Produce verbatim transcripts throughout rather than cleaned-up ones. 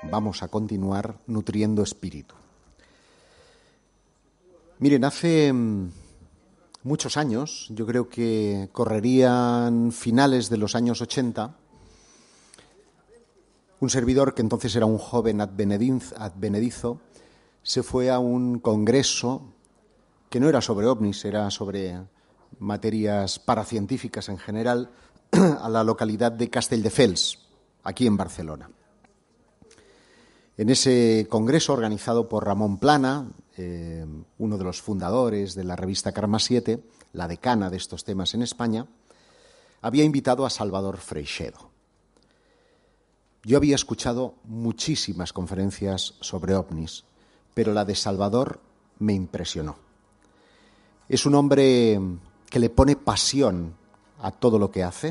vamos a continuar nutriendo espíritu. Miren, hace muchos años, yo creo que correrían finales de los años ochenta, un servidor, que entonces era un joven advenedizo, se fue a un congreso que no era sobre ovnis, era sobre materias paracientíficas en general, a la localidad de Castelldefels, aquí en Barcelona. En ese congreso, organizado por Ramón Plana, eh, uno de los fundadores de la revista Karma siete, la decana de estos temas en España, había invitado a Salvador Freixedo. Yo había escuchado muchísimas conferencias sobre ovnis, pero la de Salvador me impresionó. Es un hombre que le pone pasión a todo lo que hace,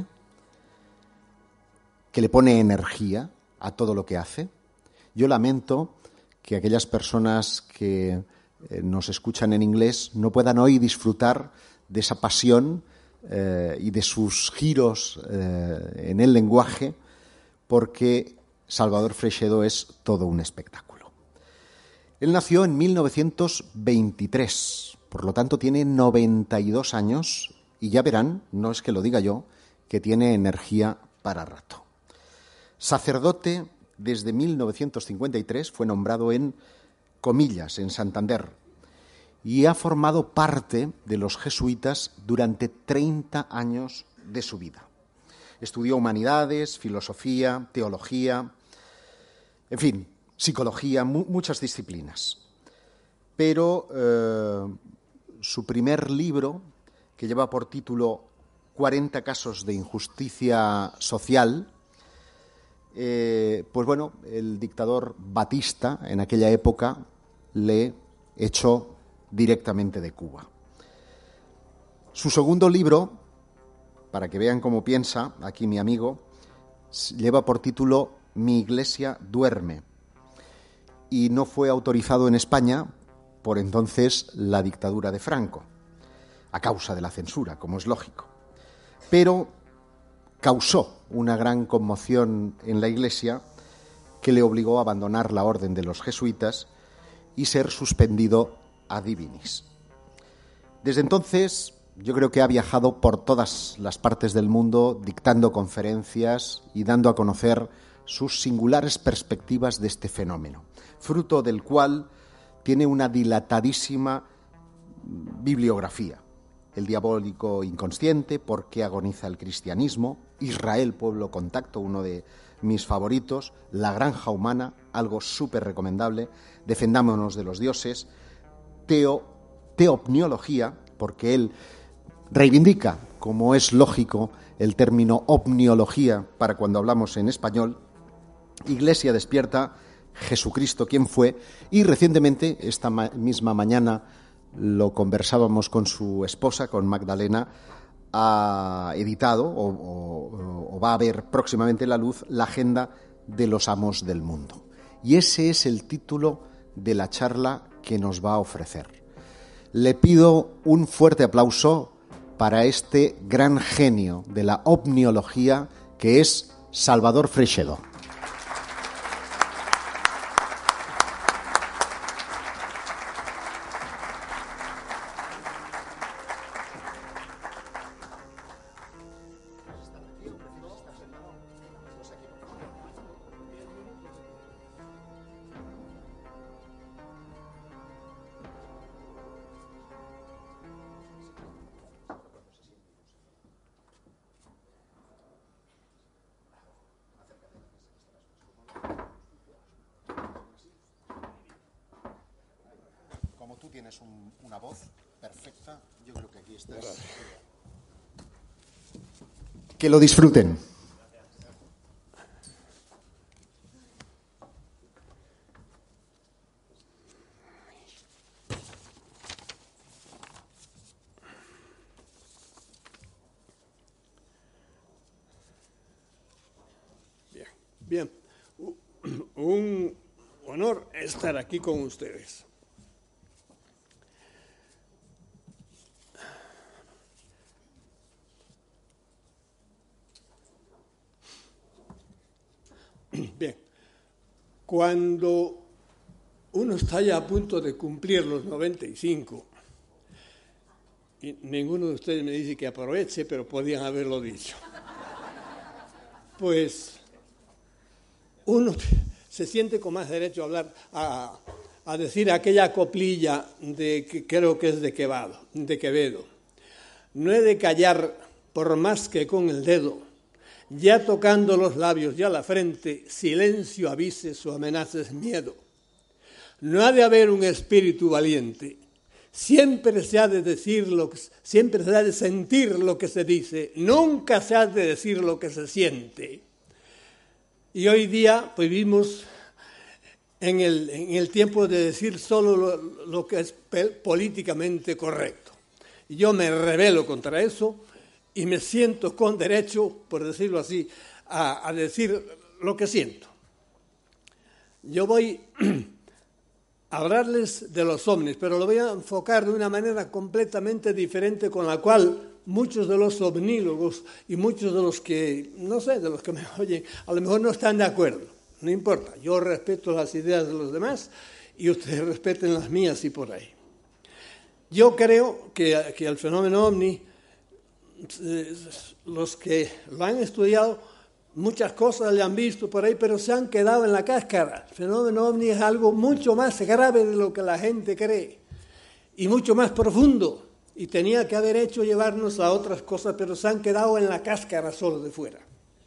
que le pone energía a todo lo que hace. Yo lamento que aquellas personas que eh, nos escuchan en inglés no puedan hoy disfrutar de esa pasión eh, y de sus giros eh, en el lenguaje, porque Salvador Freixedo es todo un espectáculo. Él nació en mil novecientos veintitrés, por lo tanto tiene noventa y dos años y ya verán, no es que lo diga yo, que tiene energía para rato. Sacerdote desde mil novecientos cincuenta y tres, fue nombrado en Comillas, en Santander, y ha formado parte de los jesuitas durante treinta años de su vida. Estudió humanidades, filosofía, teología, en fin, psicología, mu- muchas disciplinas. Pero eh, su primer libro, que lleva por título cuarenta casos de injusticia social, eh, pues bueno, el dictador Batista en aquella época le echó directamente de Cuba. Su segundo libro, para que vean cómo piensa aquí mi amigo, lleva por título Mi iglesia duerme, y no fue autorizado en España por entonces la dictadura de Franco, a causa de la censura, como es lógico. Pero causó una gran conmoción en la Iglesia que le obligó a abandonar la orden de los jesuitas y ser suspendido ad divinis. Desde entonces, yo creo que ha viajado por todas las partes del mundo dictando conferencias y dando a conocer sus singulares perspectivas de este fenómeno, fruto del cual tiene una dilatadísima bibliografía. El diabólico inconsciente, por qué agoniza el cristianismo, Israel, pueblo contacto, uno de mis favoritos, La granja humana, algo súper recomendable, Defendámonos de los dioses, teo, teopniología, porque él reivindica, como es lógico, el término opniología para cuando hablamos en español, Iglesia despierta, Jesucristo, ¿quién fue? Y recientemente, esta ma- misma mañana, lo conversábamos con su esposa, con Magdalena, ha editado o, o, o va a ver próximamente la luz la agenda de los amos del mundo. Y ese es el título de la charla que nos va a ofrecer. Le pido un fuerte aplauso para este gran genio de la opniología que es Salvador Freixedo. Como tú tienes un, una voz perfecta, yo creo que aquí estás. Que lo disfruten. Bien, bien. Un honor estar aquí con ustedes. Bien, Cuando uno está ya a punto de cumplir los noventa y cinco, y ninguno de ustedes me dice que aproveche, pero podían haberlo dicho, pues uno se siente con más derecho a hablar, a, a decir aquella coplilla de que creo que es de Quevedo, de Quevedo. No he de callar por más que con el dedo, ya tocando los labios y a la frente, silencio avise su amenaza es miedo. No ha de haber un espíritu valiente, siempre se ha de decir lo que, siempre se ha de sentir lo que se dice, nunca se ha de decir lo que se siente. Y hoy día pues, vivimos en el, en el tiempo de decir solo lo, lo que es políticamente correcto. Y yo me rebelo contra eso y me siento con derecho, por decirlo así, a, a decir lo que siento. Yo voy a hablarles de los ovnis, pero lo voy a enfocar de una manera completamente diferente con la cual muchos de los ovnílogos y muchos de los que, no sé, de los que me oyen, a lo mejor no están de acuerdo. No importa, yo respeto las ideas de los demás y ustedes respeten las mías y por ahí. Yo creo que, que el fenómeno ovni, los que lo han estudiado, muchas cosas le han visto por ahí, pero se han quedado en la cáscara. El fenómeno ovni es algo mucho más grave de lo que la gente cree y mucho más profundo. Y tenía que haber hecho llevarnos a otras cosas, pero se han quedado en la cáscara solo de fuera.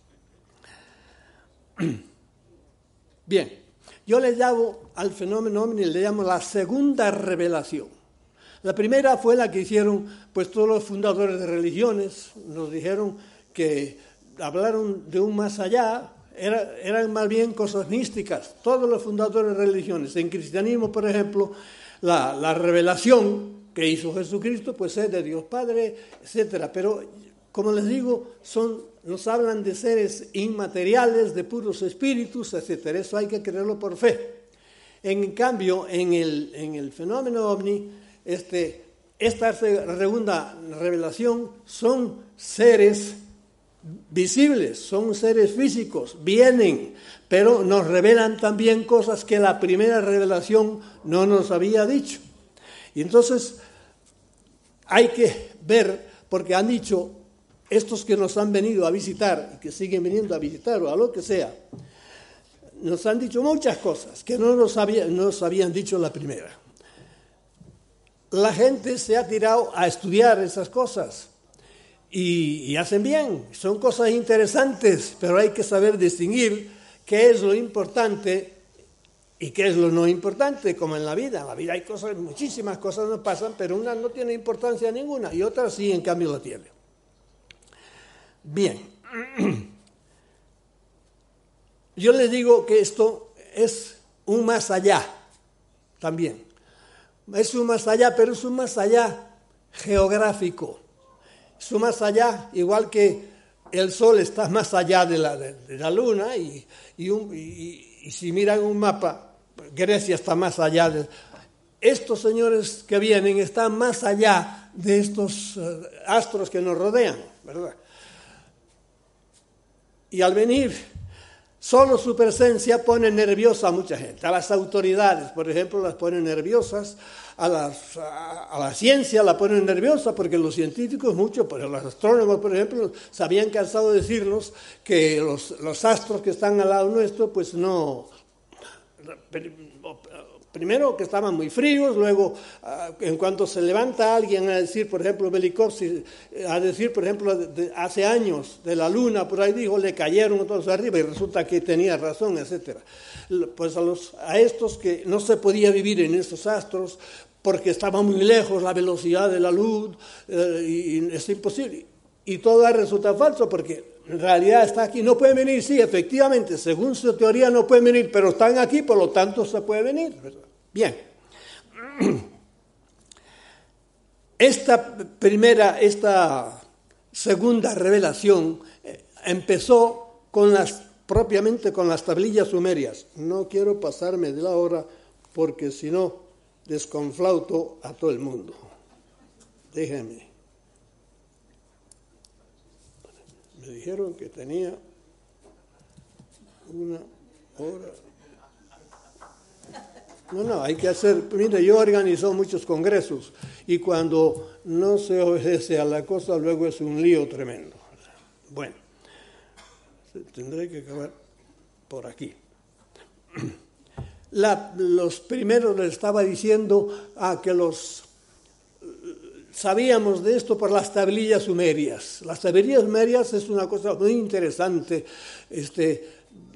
Bien, yo le llamo al fenómeno ovni, le llamo la segunda revelación. La primera fue la que hicieron pues todos los fundadores de religiones, nos dijeron que hablaron de un más allá, era, eran más bien cosas místicas, todos los fundadores de religiones. En cristianismo, por ejemplo, la, la revelación que hizo Jesucristo, pues es de Dios Padre, etcétera. Pero, como les digo, son, nos hablan de seres inmateriales, de puros espíritus, etcétera. Eso hay que creerlo por fe. En cambio, en el, en el fenómeno ovni, este, esta segunda revelación son seres visibles, son seres físicos, vienen, pero nos revelan también cosas que la primera revelación no nos había dicho. Y entonces hay que ver, porque han dicho, estos que nos han venido a visitar, y que siguen viniendo a visitar o a lo que sea, nos han dicho muchas cosas que no nos, había, no nos habían dicho la primera. La gente se ha tirado a estudiar esas cosas y, y hacen bien, son cosas interesantes, pero hay que saber distinguir qué es lo importante y qué es lo no importante, como en la vida. En la vida hay cosas, muchísimas cosas nos pasan, pero una no tiene importancia ninguna y otra sí, en cambio, la tiene. Bien. Yo les digo que esto es un más allá también. Es un más allá, pero es un más allá geográfico. Es un más allá, igual que el Sol está más allá de la, de, de la Luna y, y, un, y, y si miran un mapa, Grecia está más allá de... Estos señores que vienen están más allá de estos uh, astros que nos rodean, ¿verdad? Y al venir, solo su presencia pone nerviosa a mucha gente. A las autoridades, por ejemplo, las pone nerviosas. A, las, a, a la ciencia la ponen nerviosa porque los científicos, mucho, pero los astrónomos, por ejemplo, se habían cansado de decirnos que los, los astros que están al lado nuestro, pues no... Primero que estaban muy fríos, luego en cuanto se levanta alguien a decir, por ejemplo, Velikovsky, a decir, por ejemplo, de, hace años de la Luna, por ahí dijo, le cayeron todos arriba y resulta que tenía razón, etcétera. Pues a, los, a estos que no se podía vivir en estos astros porque estaba muy lejos la velocidad de la luz eh, y es imposible. Y todo resulta falso porque en realidad está aquí. No pueden venir, sí, efectivamente, según su teoría no pueden venir, pero están aquí, por lo tanto se puede venir, ¿verdad? Bien. Esta primera, esta segunda revelación eh, empezó con las, propiamente con las tablillas sumerias. No quiero pasarme de la hora porque si no desconflauto a todo el mundo. Déjenme. Me dijeron que tenía una hora No, no, hay que hacer, mire, yo organizo muchos congresos y cuando no se obedece a la cosa, luego es un lío tremendo. Bueno, tendré que acabar por aquí. La, los primeros les estaba diciendo a que los sabíamos de esto por las tablillas sumerias. Las tablillas sumerias es una cosa muy interesante. Este,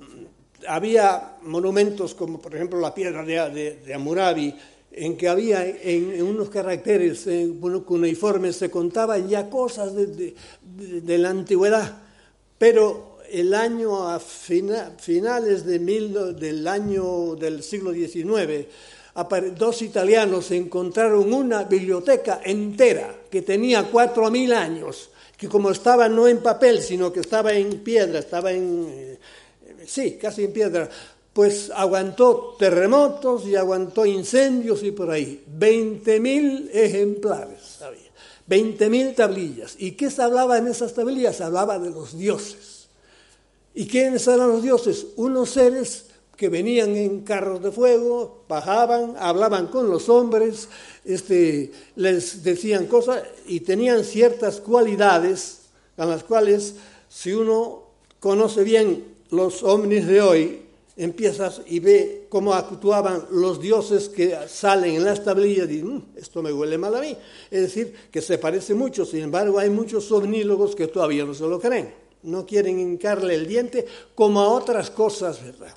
había monumentos como, por ejemplo, la piedra de, de, de Hammurabi, en que había en, en unos caracteres en, bueno, cuneiformes, se contaban ya cosas de, de, de, de la antigüedad, pero el año a fina, finales de mil, del año del siglo diecinueve, dos italianos encontraron una biblioteca entera que tenía cuatro mil años, que como estaba no en papel, sino que estaba en piedra, estaba en, eh, sí, casi en piedra, pues aguantó terremotos y aguantó incendios y por ahí. veinte mil ejemplares había, veinte mil tablillas. ¿Y qué se hablaba en esas tablillas? Se hablaba de los dioses. ¿Y quiénes eran los dioses? Unos seres que venían en carros de fuego, bajaban, hablaban con los hombres, este, les decían cosas y tenían ciertas cualidades a las cuales, si uno conoce bien los ovnis de hoy, empiezas y ve cómo actuaban los dioses que salen en las tablillas y mmm, esto me huele mal a mí. Es decir, que se parece mucho, sin embargo hay muchos ovnílogos que todavía no se lo creen. No quieren hincarle el diente como a otras cosas, ¿verdad?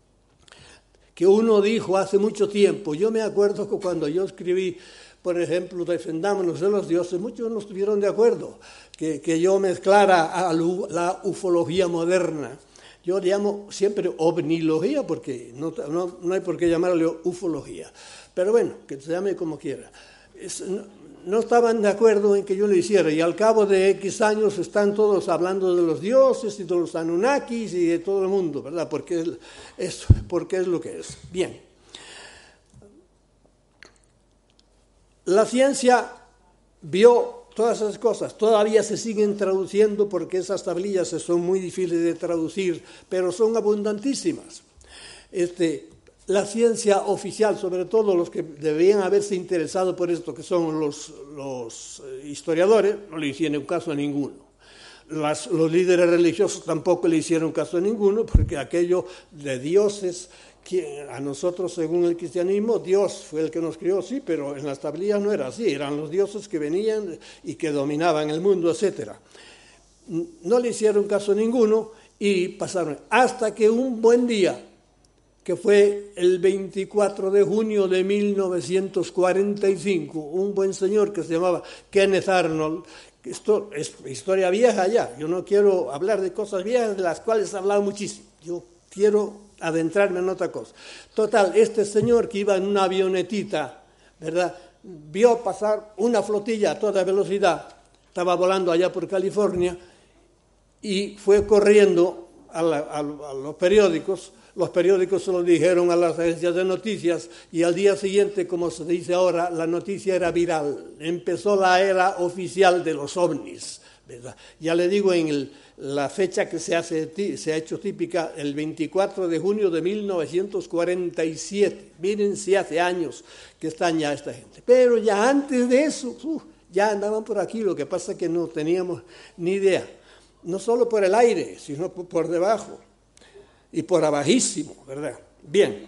Que uno dijo hace mucho tiempo. Yo me acuerdo que cuando yo escribí, por ejemplo, Defendámonos de los dioses, muchos no estuvieron de acuerdo que, que yo mezclara a la ufología moderna. Yo le llamo siempre ovnilogía porque no, no, no hay por qué llamarle ufología. Pero bueno, que se llame como quiera. Es, no, no estaban de acuerdo en que yo lo hiciera y al cabo de X años están todos hablando de los dioses y de los Anunnakis y de todo el mundo, ¿verdad? Porque es, porque es lo que es. Bien. La ciencia vio todas esas cosas, todavía se siguen traduciendo porque esas tablillas son muy difíciles de traducir, pero son abundantísimas. Este, la ciencia oficial, sobre todo los que deberían haberse interesado por esto, que son los, los historiadores, no le hicieron caso a ninguno. Las, los líderes religiosos tampoco le hicieron caso a ninguno, porque aquello de dioses, que a nosotros, según el cristianismo, Dios fue el que nos crió, sí, pero en las tablillas no era así, eran los dioses que venían y que dominaban el mundo, etcétera. No le hicieron caso a ninguno y pasaron, hasta que un buen día, que fue el veinticuatro de junio de mil novecientos cuarenta y cinco, un buen señor que se llamaba Kenneth Arnold. Esto es historia vieja ya, yo no quiero hablar de cosas viejas de las cuales he hablado muchísimo, yo quiero adentrarme en otra cosa. Total, este señor que iba en una avionetita, ¿verdad?, vio pasar una flotilla a toda velocidad, estaba volando allá por California, y fue corriendo a, la, a, a los periódicos. Los periódicos se lo dijeron a las agencias de noticias y al día siguiente, como se dice ahora, la noticia era viral. Empezó la era oficial de los ovnis, ¿verdad? Ya le digo, en el, la fecha que se, hace, se ha hecho típica, el veinticuatro de junio de mil novecientos cuarenta y siete. Miren si hace años que están ya esta gente. Pero ya antes de eso, uh, ya andaban por aquí, lo que pasa es que no teníamos ni idea. No solo por el aire, sino por, por debajo. Y por abajísimo, ¿verdad? Bien.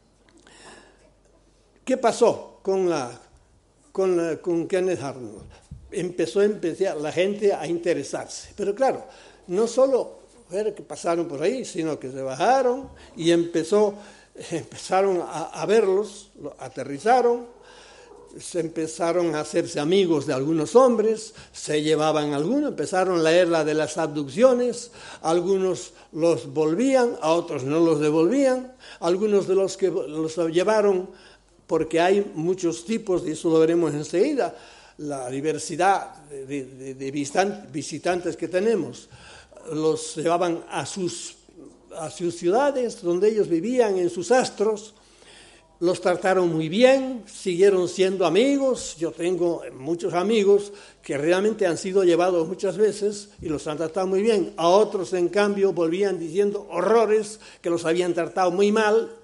¿Qué pasó con, la, con, la, con Kenneth Arnold? Empezó a empezar la gente a interesarse. Pero claro, no solo fue que pasaron por ahí, sino que se bajaron y empezó, empezaron a, a verlos, aterrizaron, se empezaron a hacerse amigos de algunos hombres, se llevaban algunos, empezaron la era de las abducciones, algunos los volvían, a otros no los devolvían, algunos de los que los llevaron, porque hay muchos tipos, y eso lo veremos enseguida, la diversidad de, de, de visitantes que tenemos, los llevaban a sus, a sus ciudades donde ellos vivían, en sus astros. Los trataron muy bien, siguieron siendo amigos. Yo tengo muchos amigos que realmente han sido llevados muchas veces y los han tratado muy bien. A otros, en cambio, volvían diciendo horrores, que los habían tratado muy mal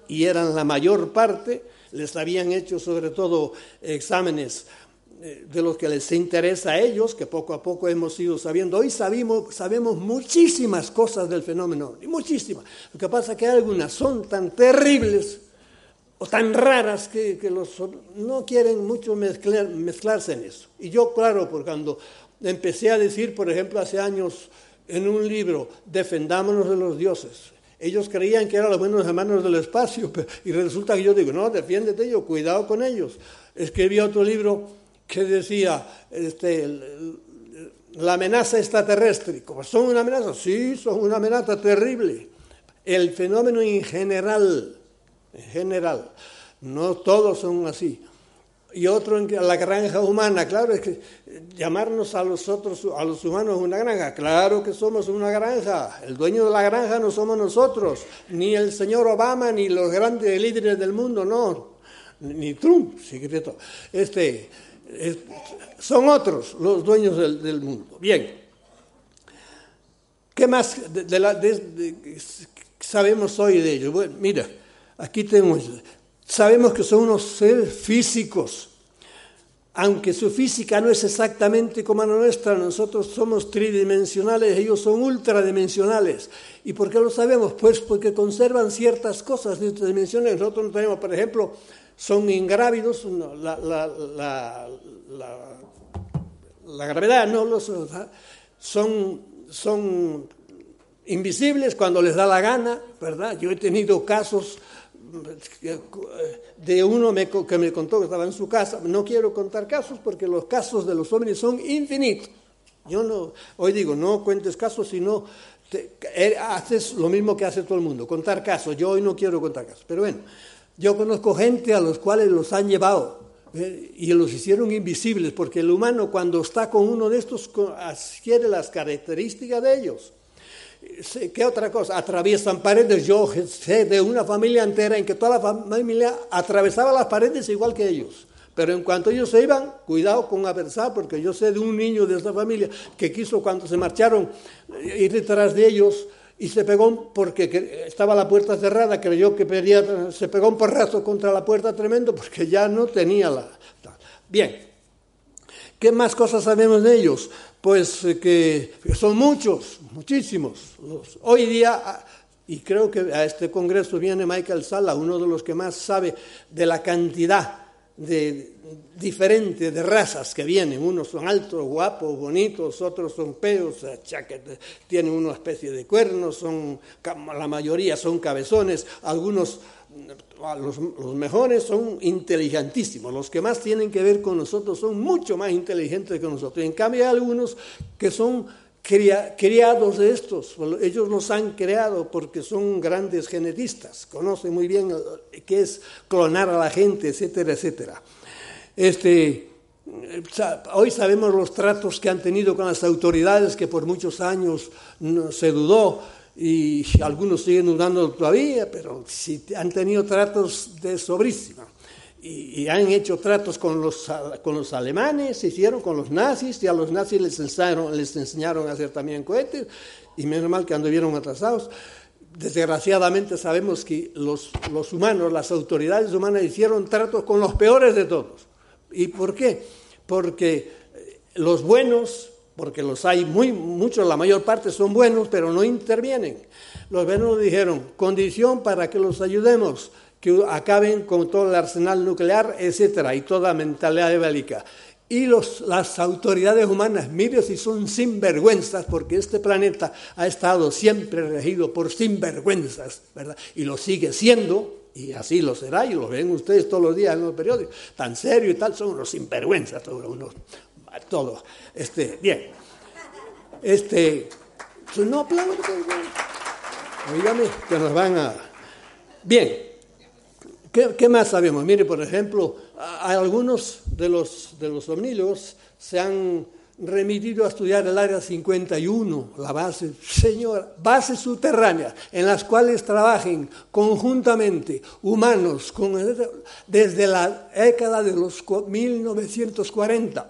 y eran la mayor parte, les habían hecho sobre todo exámenes de los que les interesa a ellos, que poco a poco hemos ido sabiendo. Hoy sabemos, sabemos muchísimas cosas del fenómeno, y muchísimas. Lo que pasa es que algunas son tan terribles o tan raras que, que los no quieren mucho mezclar, mezclarse en eso. Y yo, claro, por cuando empecé a decir, por ejemplo, hace años en un libro, defendámonos de los dioses, ellos creían que eran los buenos hermanos del espacio, y resulta que yo digo, no, defiéndete ellos, cuidado con ellos. Escribí otro libro que decía, este, la amenaza extraterrestre. ¿Son una amenaza? Sí, son una amenaza terrible. El fenómeno en general, en general, no todos son así. Y otro en la granja humana, claro, es que llamarnos a los otros, a los humanos una granja, claro que somos una granja. El dueño de la granja no somos nosotros, ni el señor Obama, ni los grandes líderes del mundo, no, ni Trump, secreto. Este, es, son otros los dueños del, del mundo. Bien, ¿qué más de, de la, de, de, sabemos hoy de ellos? Bueno, mira, aquí tenemos... Sabemos que son unos seres físicos, aunque su física no es exactamente como la nuestra. Nosotros somos tridimensionales, ellos son ultradimensionales. ¿Y por qué lo sabemos? Pues porque conservan ciertas cosas de otras dimensiones. Nosotros no tenemos, por ejemplo, son ingrávidos, no, la, la, la, la, la gravedad, no los son, son invisibles cuando les da la gana, ¿verdad? Yo he tenido casos de uno me, que me contó que estaba en su casa. No quiero contar casos porque los casos de los ovnis son infinitos. Yo no, hoy digo, no cuentes casos, sino te, haces lo mismo que hace todo el mundo, contar casos. Yo hoy no quiero contar casos, pero bueno, yo conozco gente a los cuales los han llevado eh, y los hicieron invisibles, porque el humano cuando está con uno de estos adquiere las características de ellos. ¿Qué otra cosa? Atraviesan paredes. Yo sé de una familia entera en que toda la familia atravesaba las paredes igual que ellos. Pero en cuanto ellos se iban, cuidado con atravesar, porque yo sé de un niño de esa familia que quiso, cuando se marcharon, ir detrás de ellos y se pegó porque estaba la puerta cerrada, creyó que pedía, se pegó un porrazo contra la puerta tremendo porque ya no tenía la... Bien. ¿Qué más cosas sabemos de ellos? Pues eh, que son muchos, muchísimos. Los, hoy día, y creo que a este congreso viene Michael Salla, uno de los que más sabe de la cantidad de diferentes de razas que vienen. Unos son altos, guapos, bonitos, otros son feos, tienen una especie de cuernos, son, la mayoría son cabezones, algunos... Los, los mejores son inteligentísimos, los que más tienen que ver con nosotros son mucho más inteligentes que nosotros. En cambio hay algunos que son cria, criados de estos, ellos los han creado porque son grandes genetistas, conocen muy bien qué es clonar a la gente, etcétera, etcétera. Este, hoy sabemos los tratos que han tenido con las autoridades, que por muchos años no, se dudó, y algunos siguen dudando todavía, pero sí han tenido tratos de sobrísima. Y, y han hecho tratos con los, con los alemanes, se hicieron con los nazis, y a los nazis les enseñaron, les enseñaron a hacer también cohetes, y menos mal que anduvieron atrasados. Desgraciadamente sabemos que los, los humanos, las autoridades humanas hicieron tratos con los peores de todos. ¿Y por qué? Porque los buenos... porque los hay muy, muchos, la mayor parte son buenos, pero no intervienen. Los buenos dijeron, condición para que los ayudemos, que acaben con todo el arsenal nuclear, etcétera, y toda mentalidad bélica. Y los, las autoridades humanas, mire si son sinvergüenzas, porque este planeta ha estado siempre regido por sinvergüenzas, ¿verdad? Y lo sigue siendo, y así lo será, y lo ven ustedes todos los días en los periódicos, tan serio y tal, son unos sinvergüenzas, todos unos... todo, este, bien, este, no aplaudan, oígame, que nos van a, bien, ¿qué, qué más sabemos? Mire, por ejemplo, a, a algunos de los, de los omnílogos se han remitido a estudiar el área cincuenta y uno, la base, señora, bases subterráneas, en las cuales trabajen conjuntamente humanos con, desde la década de los mil novecientos cuarenta.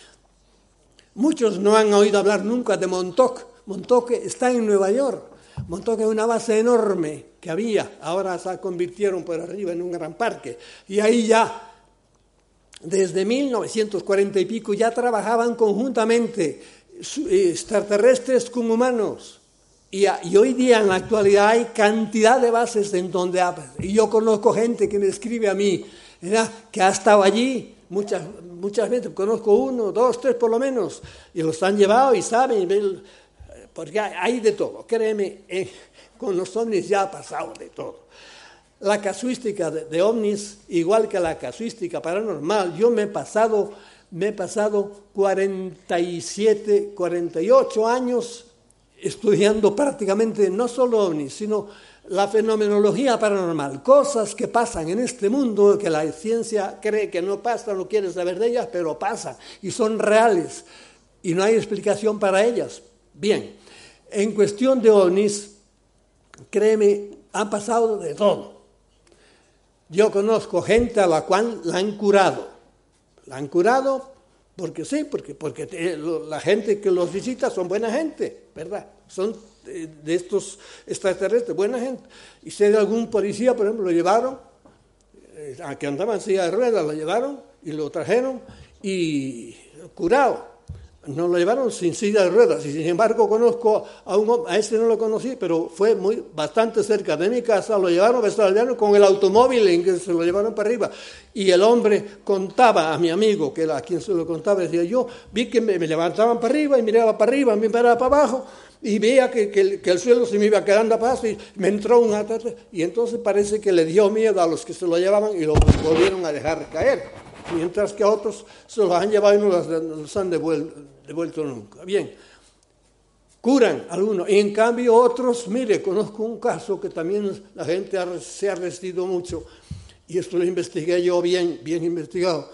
Muchos no han oído hablar nunca de Montauk. Montauk está en Nueva York. montó que una base enorme que había, ahora se convirtieron por arriba en un gran parque, y ahí ya, desde mil novecientos cuarenta y pico, ya trabajaban conjuntamente extraterrestres con humanos. Y, y hoy día, en la actualidad, hay cantidad de bases en donde... Y yo conozco gente que me escribe a mí, ¿verdad?, que ha estado allí, muchas, muchas veces, conozco uno, dos, tres por lo menos, y los han llevado y saben, porque hay, hay de todo. Créeme, eh, con los ovnis ya ha pasado de todo. La casuística de, de ovnis, igual que la casuística paranormal, yo me he pasado, me he pasado cuarenta y siete, cuarenta y ocho años estudiando prácticamente no solo ovnis, sino la fenomenología paranormal, cosas que pasan en este mundo que la ciencia cree que no pasan, no quiere saber de ellas, pero pasan y son reales y no hay explicación para ellas. Bien, en cuestión de ovnis, créeme, han pasado de todo. Yo conozco gente a la cual la han curado, la han curado porque sí, porque, porque te, lo, la gente que los visita son buena gente, ¿verdad? Son de, de estos extraterrestres, buena gente. Y sé de algún policía, por ejemplo, lo llevaron, eh, a que andaba en silla de ruedas, lo llevaron y lo trajeron y curado. No lo llevaron sin silla de ruedas, y sin embargo conozco a un hombre, a este no lo conocí, pero fue muy bastante cerca de mi casa, lo llevaron a con el automóvil en que se lo llevaron para arriba, y el hombre contaba a mi amigo, que era a quien se lo contaba, decía, yo vi que me, me levantaban para arriba, y miraba para arriba, me miraba para abajo, y veía que, que, que el suelo se me iba quedando a paso, y me entró un ataque, y entonces parece que le dio miedo a los que se lo llevaban, y lo volvieron a dejar caer, mientras que a otros se los han llevado y no los, los han devuelto. devuelto nunca. Bien, curan algunos, y en cambio otros, mire, conozco un caso que también la gente ha, se ha resistido mucho, y esto lo investigué yo bien, bien investigado,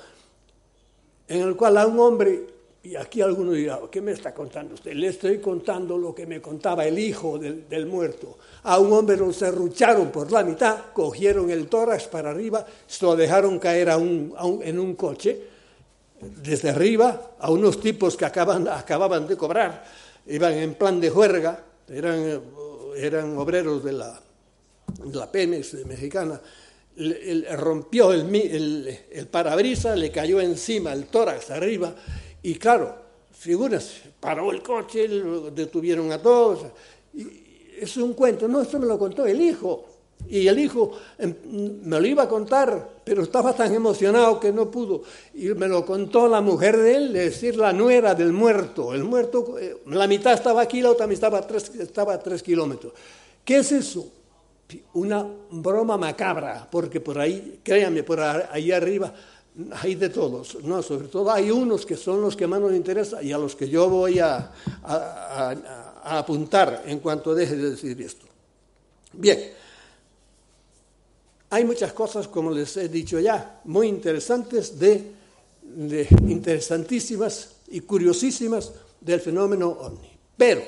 en el cual a un hombre, y aquí alguno dirá, ¿qué me está contando usted? Le estoy contando lo que me contaba el hijo del, del muerto. A un hombre lo serrucharon por la mitad, cogieron el tórax para arriba, se lo dejaron caer a un, a un, en un coche, desde arriba, a unos tipos que acaban, acababan de cobrar, iban en plan de juerga, eran, eran obreros de la, de la Pemex mexicana, le, le rompió el, el, el parabrisas, le cayó encima el tórax arriba, y claro, figuras, paró el coche, lo detuvieron a todos, y es un cuento, no, esto me lo contó el hijo, y el hijo me lo iba a contar, pero estaba tan emocionado que no pudo. Y me lo contó la mujer de él, es decir, la nuera del muerto. El muerto, la mitad estaba aquí, la otra mitad estaba a tres, estaba a tres kilómetros. ¿Qué es eso? Una broma macabra, porque por ahí, créanme, por ahí arriba hay de todos. No, sobre todo hay unos que son los que más nos interesan y a los que yo voy a, a, a, a apuntar en cuanto deje de decir esto. Bien. Hay muchas cosas, como les he dicho ya, muy interesantes, de, de, interesantísimas y curiosísimas del fenómeno ovni. Pero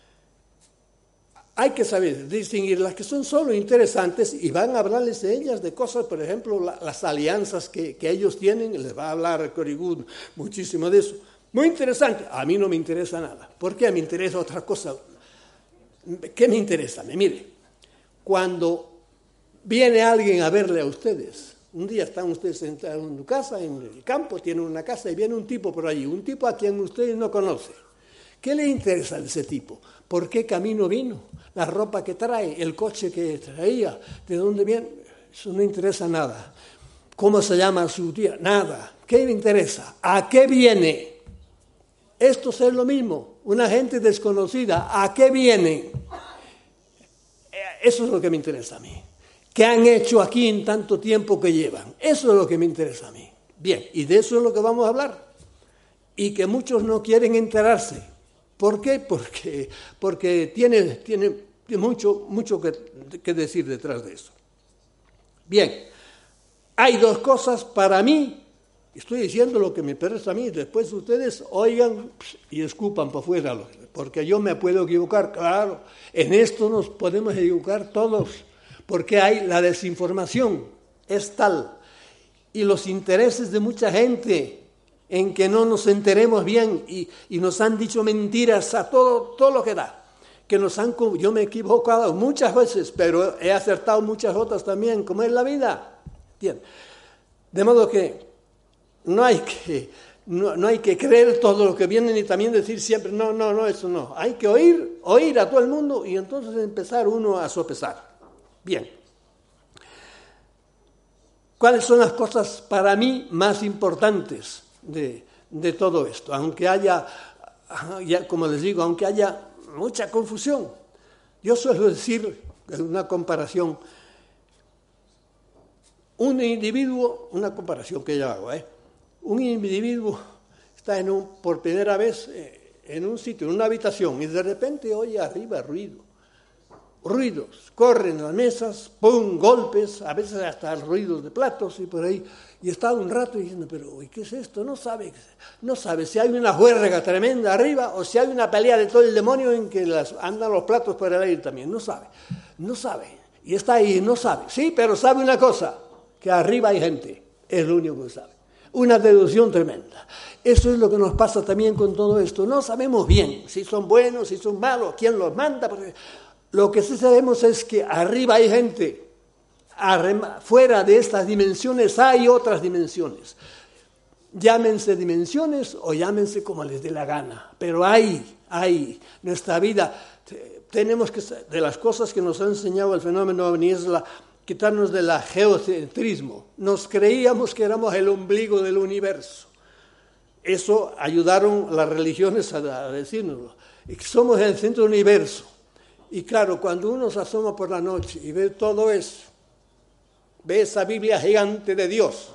hay que saber distinguir las que son solo interesantes y van a hablarles de ellas, de cosas, por ejemplo, la, las alianzas que, que ellos tienen, les va a hablar Corigud muchísimo de eso. Muy interesante, a mí no me interesa nada. ¿Por qué? Me interesa otra cosa. ¿Qué me interesa? Mire, cuando viene alguien a verle a ustedes. Un día están ustedes sentados en su casa, en el campo, tienen una casa y viene un tipo por allí, un tipo a quien ustedes no conocen. ¿Qué le interesa de ese tipo? ¿Por qué camino vino? ¿La ropa que trae? ¿El coche que traía? ¿De dónde viene? Eso no interesa nada. ¿Cómo se llama su tía? Nada. ¿Qué le interesa? ¿A qué viene? Esto es lo mismo. Una gente desconocida, ¿a qué viene? Eso es lo que me interesa a mí. ¿Qué han hecho aquí en tanto tiempo que llevan? Eso es lo que me interesa a mí. Bien, y de eso es lo que vamos a hablar. Y que muchos no quieren enterarse. ¿Por qué? Porque, porque tiene, tiene mucho, mucho que, que decir detrás de eso. Bien, hay dos cosas para mí. Estoy diciendo lo que me interesa a mí. Después ustedes oigan y escupan para afuera. Porque yo me puedo equivocar, claro. En esto nos podemos equivocar todos. Porque hay la desinformación, es tal, y los intereses de mucha gente en que no nos enteremos bien y, y nos han dicho mentiras a todo, todo lo que da, que nos han... Yo me he equivocado muchas veces, pero he acertado muchas otras también, como es la vida. Bien. De modo que no hay que, no, no hay que creer todo lo que viene ni también decir siempre, no, no, no, eso no. Hay que oír, oír a todo el mundo y entonces empezar uno a sopesar. Bien. ¿Cuáles son las cosas para mí más importantes de, de todo esto? Aunque haya, ya, como les digo, aunque haya mucha confusión. Yo suelo decir, en una comparación, un individuo, una comparación que yo hago, ¿eh? Un individuo está en un, por primera vez eh, en un sitio, en una habitación, y de repente oye arriba ruido. Ruidos, corren las mesas, pum, golpes, a veces hasta ruidos de platos y por ahí. Y está un rato diciendo, pero ¿qué es esto? No sabe, no sabe si hay una juerga tremenda arriba o si hay una pelea de todo el demonio en que las, andan los platos por el aire también. No sabe, no sabe. Y está ahí, no sabe. Sí, pero sabe una cosa, que arriba hay gente, es lo único que sabe. Una deducción tremenda. Eso es lo que nos pasa también con todo esto. No sabemos bien si son buenos, si son malos, quién los manda. Porque lo que sí sabemos es que arriba hay gente. Fuera de estas dimensiones hay otras dimensiones. Llámense dimensiones o llámense como les dé la gana. Pero hay, hay. Nuestra vida, tenemos que, de las cosas que nos ha enseñado el fenómeno ovni es la... quitarnos del geocentrismo. Nos creíamos que éramos el ombligo del universo. Eso ayudaron las religiones a decírnoslo. Somos el centro del universo. Y claro, cuando uno se asoma por la noche y ve todo eso, ve esa Biblia gigante de Dios,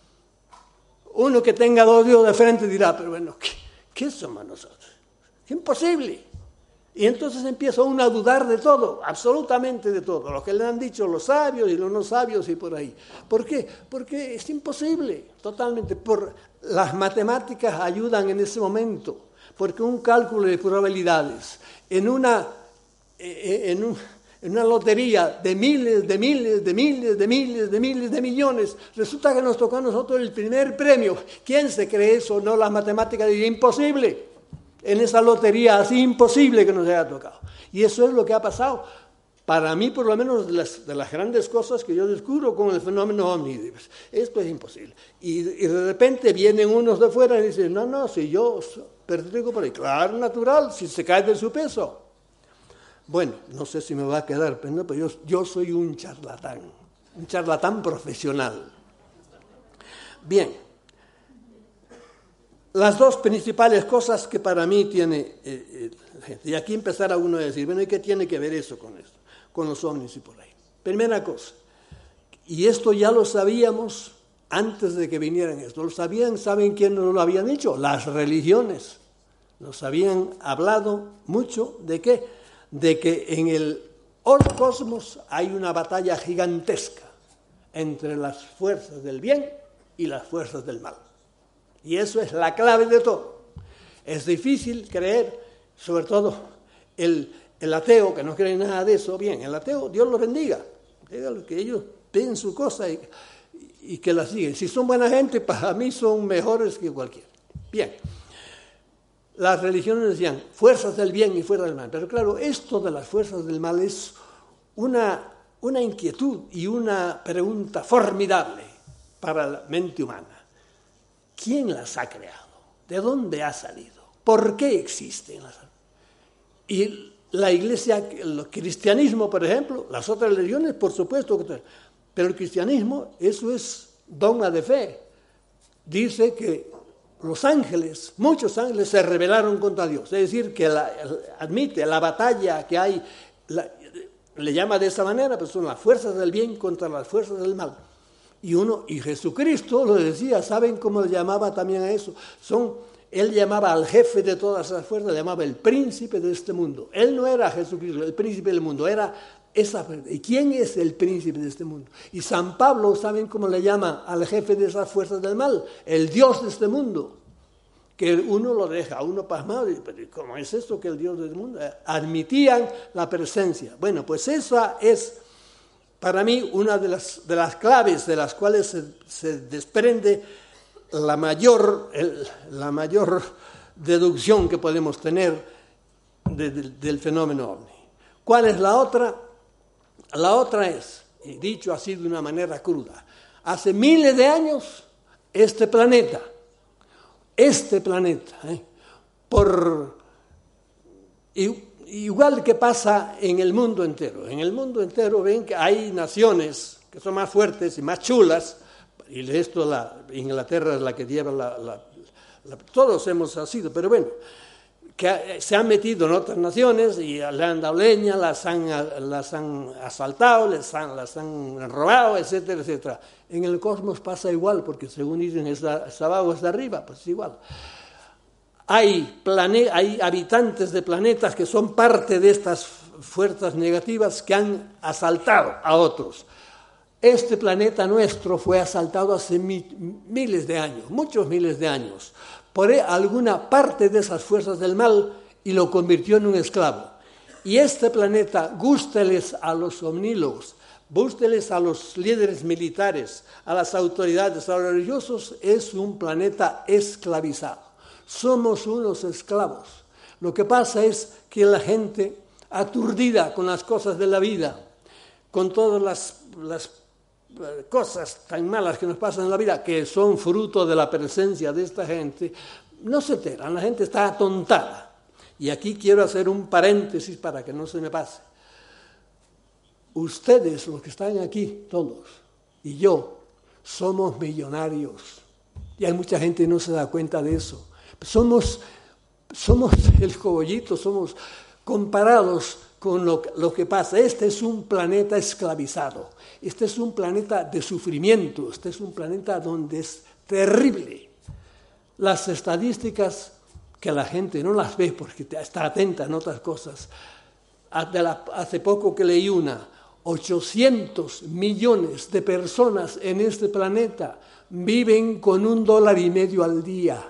uno que tenga dos Dios de frente dirá, pero bueno, ¿qué, qué somos nosotros? Es imposible. Y entonces empieza uno a dudar de todo, absolutamente de todo, lo que le han dicho los sabios y los no sabios y por ahí. ¿Por qué? Porque es imposible, totalmente. Por, las matemáticas ayudan en ese momento, porque un cálculo de probabilidades en una, en un, en una lotería de miles, de miles, de miles, de miles, de miles, de millones, resulta que nos tocó a nosotros el primer premio. ¿Quién se cree eso? No, las matemáticas dirían imposible. En esa lotería así imposible que nos haya tocado. Y eso es lo que ha pasado. Para mí, por lo menos, de las, de las grandes cosas que yo descubro con el fenómeno ovni. Esto es imposible. Y, y de repente vienen unos de fuera y dicen, no, no, si yo perdigo por ahí. Claro, natural, si se cae de su peso. Bueno, no sé si me va a quedar, pero yo, yo soy un charlatán. Un charlatán profesional. Bien. Las dos principales cosas que para mí tiene eh, eh, la gente. Y aquí empezará uno a decir, bueno, ¿y qué tiene que ver eso con esto? Con los ovnis y por ahí. Primera cosa, y esto ya lo sabíamos antes de que vinieran esto. ¿Lo sabían? ¿Saben quién nos lo habían dicho? Las religiones. Nos habían hablado mucho de qué? De que en el cosmos hay una batalla gigantesca entre las fuerzas del bien y las fuerzas del mal. Y eso es la clave de todo. Es difícil creer, sobre todo el, el ateo, que no cree nada de eso. Bien, el ateo, Dios lo bendiga. Dígale que ellos ven su cosa y, y que la siguen. Si son buena gente, para mí son mejores que cualquiera. Bien. Las religiones decían fuerzas del bien y fuerzas del mal. Pero claro, esto de las fuerzas del mal es una, una inquietud y una pregunta formidable para la mente humana. ¿Quién las ha creado? ¿De dónde ha salido? ¿Por qué existen? Y la Iglesia, el cristianismo, por ejemplo, las otras religiones, por supuesto, que pero el cristianismo, eso es dogma de fe. Dice que los ángeles, muchos ángeles se rebelaron contra Dios. Es decir, que la, admite la batalla que hay, la, le llama de esa manera, pues son las fuerzas del bien contra las fuerzas del mal. Y uno, y Jesucristo lo decía, ¿saben cómo le llamaba también a eso? Son, él llamaba al jefe de todas esas fuerzas, le llamaba el príncipe de este mundo. Él no era Jesucristo, el príncipe del mundo, era esa. ¿Y quién es el príncipe de este mundo? Y San Pablo, ¿saben cómo le llama al jefe de esas fuerzas del mal? El Dios de este mundo. Que uno lo deja, uno pasmado, y pero ¿cómo es esto que el Dios del mundo? Admitían la presencia. Bueno, pues esa es para mí una de las, de las claves de las cuales se, se desprende la mayor, el, la mayor deducción que podemos tener de, de, del fenómeno ovni. ¿Cuál es la otra? La otra es, y dicho así de una manera cruda, hace miles de años este planeta, este planeta, ¿eh? por igual que pasa en el mundo entero. En el mundo entero ven que hay naciones que son más fuertes y más chulas, y esto la Inglaterra es la que lleva la, la, la todos hemos sido, pero bueno, que se han metido en otras naciones y le han dado leña, las han, las han asaltado, les han, las han robado, etcétera, etcétera. En el cosmos pasa igual, porque según dicen es, es abajo, es de arriba, pues igual. Hay, plane, hay habitantes de planetas que son parte de estas fuerzas negativas que han asaltado a otros. Este planeta nuestro fue asaltado hace mi, miles de años, muchos miles de años, por alguna parte de esas fuerzas del mal y lo convirtió en un esclavo. Y este planeta, gústeles a los omnílogos, gústeles a los líderes militares, a las autoridades, a los religiosos, es un planeta esclavizado. Somos unos esclavos. Lo que pasa es que la gente, aturdida con las cosas de la vida, con todas las, las cosas tan malas que nos pasan en la vida, que son fruto de la presencia de esta gente, no se enteran, la gente está atontada. Y aquí quiero hacer un paréntesis para que no se me pase. Ustedes, los que están aquí, todos, y yo, somos millonarios. Y hay mucha gente que no se da cuenta de eso. Somos, somos el cogollito, somos comparados con lo, lo que pasa. Este es un planeta esclavizado, este es un planeta de sufrimiento, este es un planeta donde es terrible. Las estadísticas que la gente no las ve porque está atenta en otras cosas. Hace poco que leí una, ochocientos millones de personas en este planeta viven con un dólar y medio al día.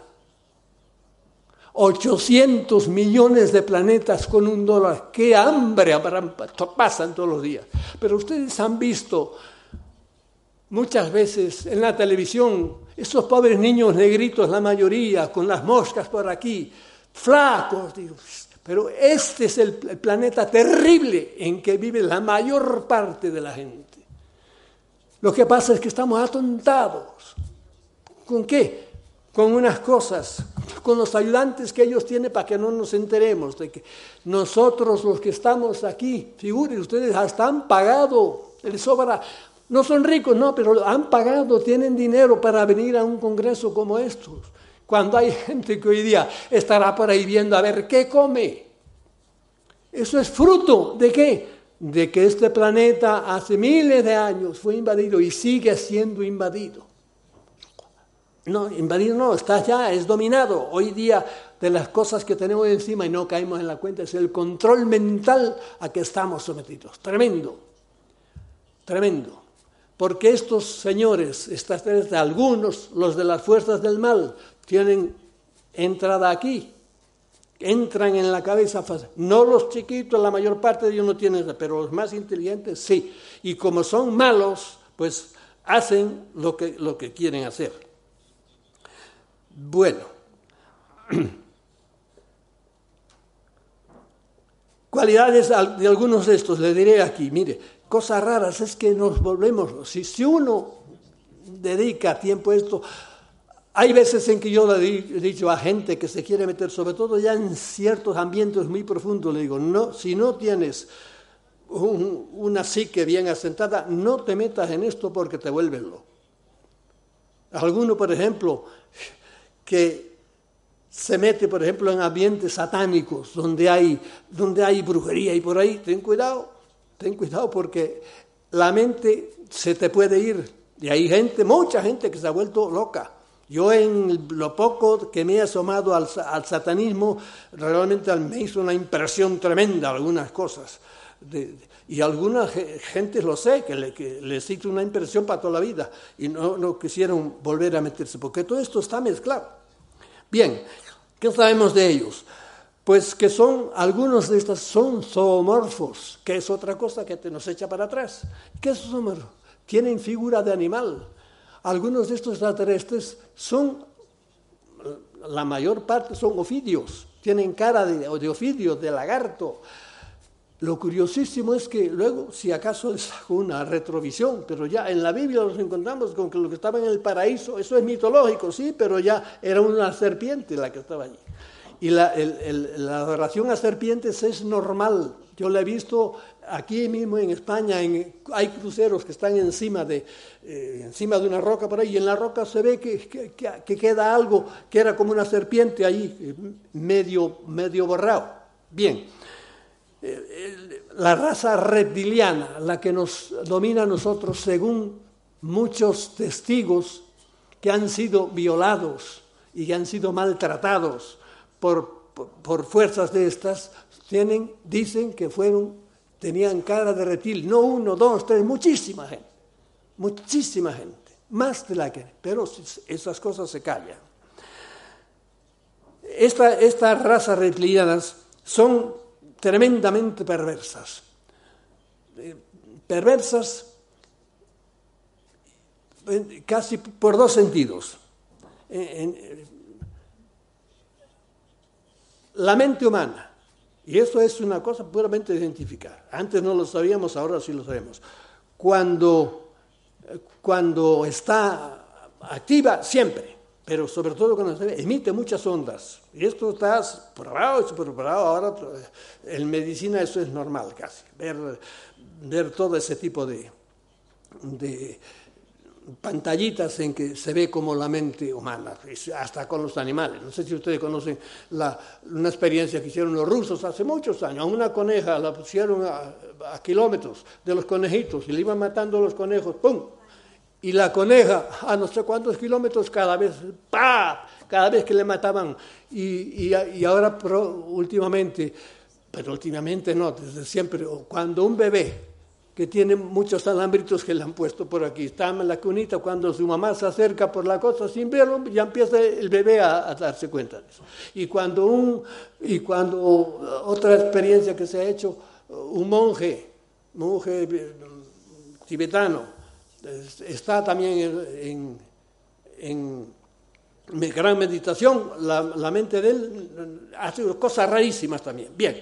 ochocientos millones de planetas con un dólar. ¡Qué hambre habrán, pasan todos los días! Pero ustedes han visto muchas veces en la televisión esos pobres niños negritos, la mayoría, con las moscas por aquí, flacos. Digo, pero este es el, el planeta terrible en que vive la mayor parte de la gente. Lo que pasa es que estamos atontados. ¿Con qué? Con unas cosas, con los ayudantes que ellos tienen para que no nos enteremos de que nosotros los que estamos aquí, figuren ustedes, hasta han pagado, les sobra, no son ricos, no, pero han pagado, tienen dinero para venir a un congreso como estos, cuando hay gente que hoy día estará por ahí viendo a ver qué come. Eso es fruto ¿de qué? De que este planeta hace miles de años fue invadido y sigue siendo invadido. No, invadido no, está ya, es dominado. Hoy día de las cosas que tenemos encima y no caemos en la cuenta es el control mental a que estamos sometidos. Tremendo, tremendo. Porque estos señores, estas algunos, los de las fuerzas del mal, tienen entrada aquí, entran en la cabeza fácil. No los chiquitos, la mayor parte de ellos no tienen, pero los más inteligentes sí. Y como son malos, pues hacen lo que, lo que quieren hacer. Bueno, cualidades de algunos de estos, le diré aquí, mire, cosas raras es que nos volvemos, si, si uno dedica tiempo a esto, hay veces en que yo le he dicho a gente que se quiere meter, sobre todo ya en ciertos ambientes muy profundos, le digo, no, si no tienes un, una psique bien asentada, no te metas en esto porque te vuelves loco. Alguno, por ejemplo, que se mete, por ejemplo, en ambientes satánicos, donde hay, donde hay brujería y por ahí, ten cuidado, ten cuidado porque la mente se te puede ir. Y hay gente, mucha gente que se ha vuelto loca. Yo en lo poco que me he asomado al, al satanismo, realmente me hizo una impresión tremenda algunas cosas. De, de, y algunas gente lo sé, que, le, que les hizo una impresión para toda la vida y no, no quisieron volver a meterse, porque todo esto está mezclado. Bien, ¿qué sabemos de ellos? Pues que son, algunos de estos son zoomorfos, que es otra cosa que te nos echa para atrás. ¿Qué es zoomorfo? Tienen figura de animal. Algunos de estos extraterrestres son, la mayor parte son ofidios, tienen cara de, de ofidio, de lagarto. Lo curiosísimo es que luego, si acaso les hago una retrovisión, pero ya en la Biblia nos encontramos con que lo que estaba en el paraíso, eso es mitológico, sí, pero ya era una serpiente la que estaba allí. Y la, el, el, la adoración a serpientes es normal. Yo la he visto aquí mismo en España, en, hay cruceros que están encima de, eh, encima de una roca por ahí, y en la roca se ve que, que, que queda algo que era como una serpiente ahí, medio, medio borrado. Bien. La raza reptiliana, la que nos domina a nosotros, según muchos testigos que han sido violados y que han sido maltratados por, por, por fuerzas de estas, tienen, dicen que fueron, tenían cara de reptil, no uno, dos, tres, muchísima gente, muchísima gente, más de la que, pero esas cosas se callan. Esta, estas razas reptilianas son tremendamente perversas. Eh, perversas eh, casi por dos sentidos. Eh, en, la mente humana, y eso es una cosa puramente de identificar. Antes no lo sabíamos, ahora sí lo sabemos. Cuando, cuando está activa, siempre, pero sobre todo cuando se emite muchas ondas. Y esto está probado y superprobado. Ahora en medicina eso es normal casi, ver, ver todo ese tipo de, de pantallitas en que se ve como la mente humana, hasta con los animales. No sé si ustedes conocen la, una experiencia que hicieron los rusos hace muchos años. A una coneja la pusieron a, a kilómetros de los conejitos y le iban matando a los conejos, ¡pum! Y la coneja, a no sé cuántos kilómetros, cada vez, ¡pa! Cada vez que le mataban. Y, y, y ahora, pro, últimamente, pero últimamente no, desde siempre, cuando un bebé que tiene muchos alambritos que le han puesto por aquí, está en la cunita, cuando su mamá se acerca por la cosa sin verlo, ya empieza el bebé a, a darse cuenta de eso. Y cuando, un, y cuando otra experiencia que se ha hecho, un monje, monje tibetano, está también en, en, en gran meditación, la, la mente de él hace cosas rarísimas también. Bien,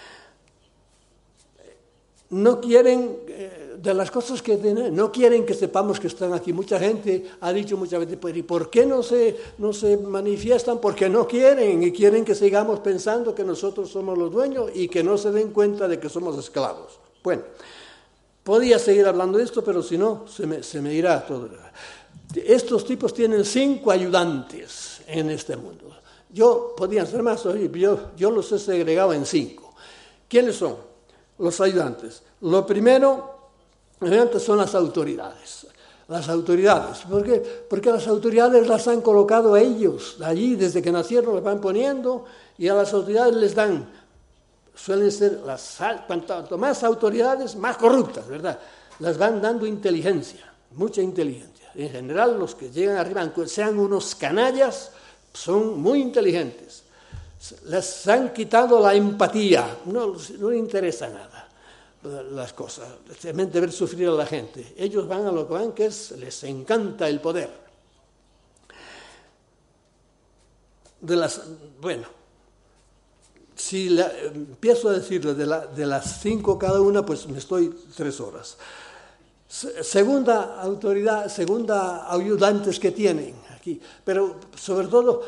no quieren, eh, de las cosas que tienen, no quieren que sepamos que están aquí. Mucha gente ha dicho muchas veces, pues, ¿y por qué no se, no se manifiestan? Porque no quieren, y quieren que sigamos pensando que nosotros somos los dueños y que no se den cuenta de que somos esclavos. Bueno, podía seguir hablando de esto, pero si no, se me, se me irá todo. Estos tipos tienen cinco ayudantes en este mundo. Yo, podían ser más, yo, yo los he segregado en cinco. ¿Quiénes son los ayudantes? Lo primero, ayudantes son las autoridades. Las autoridades. ¿Por qué? Porque las autoridades las han colocado ellos. Allí, desde que nacieron, las van poniendo y a las autoridades les dan. Suelen ser, las, cuanto más autoridades, más corruptas, ¿verdad? Las van dando inteligencia, mucha inteligencia. En general, los que llegan arriba, aunque sean unos canallas, son muy inteligentes. Les han quitado la empatía, no, no les interesa nada las cosas, simplemente ver sufrir a la gente. Ellos van a lo que van, que es, les encanta el poder. De las, bueno... Si la, empiezo a decirle de, la, de las cinco cada una, pues me estoy tres horas. Se, segunda autoridad, segunda ayudantes que tienen aquí, pero sobre todo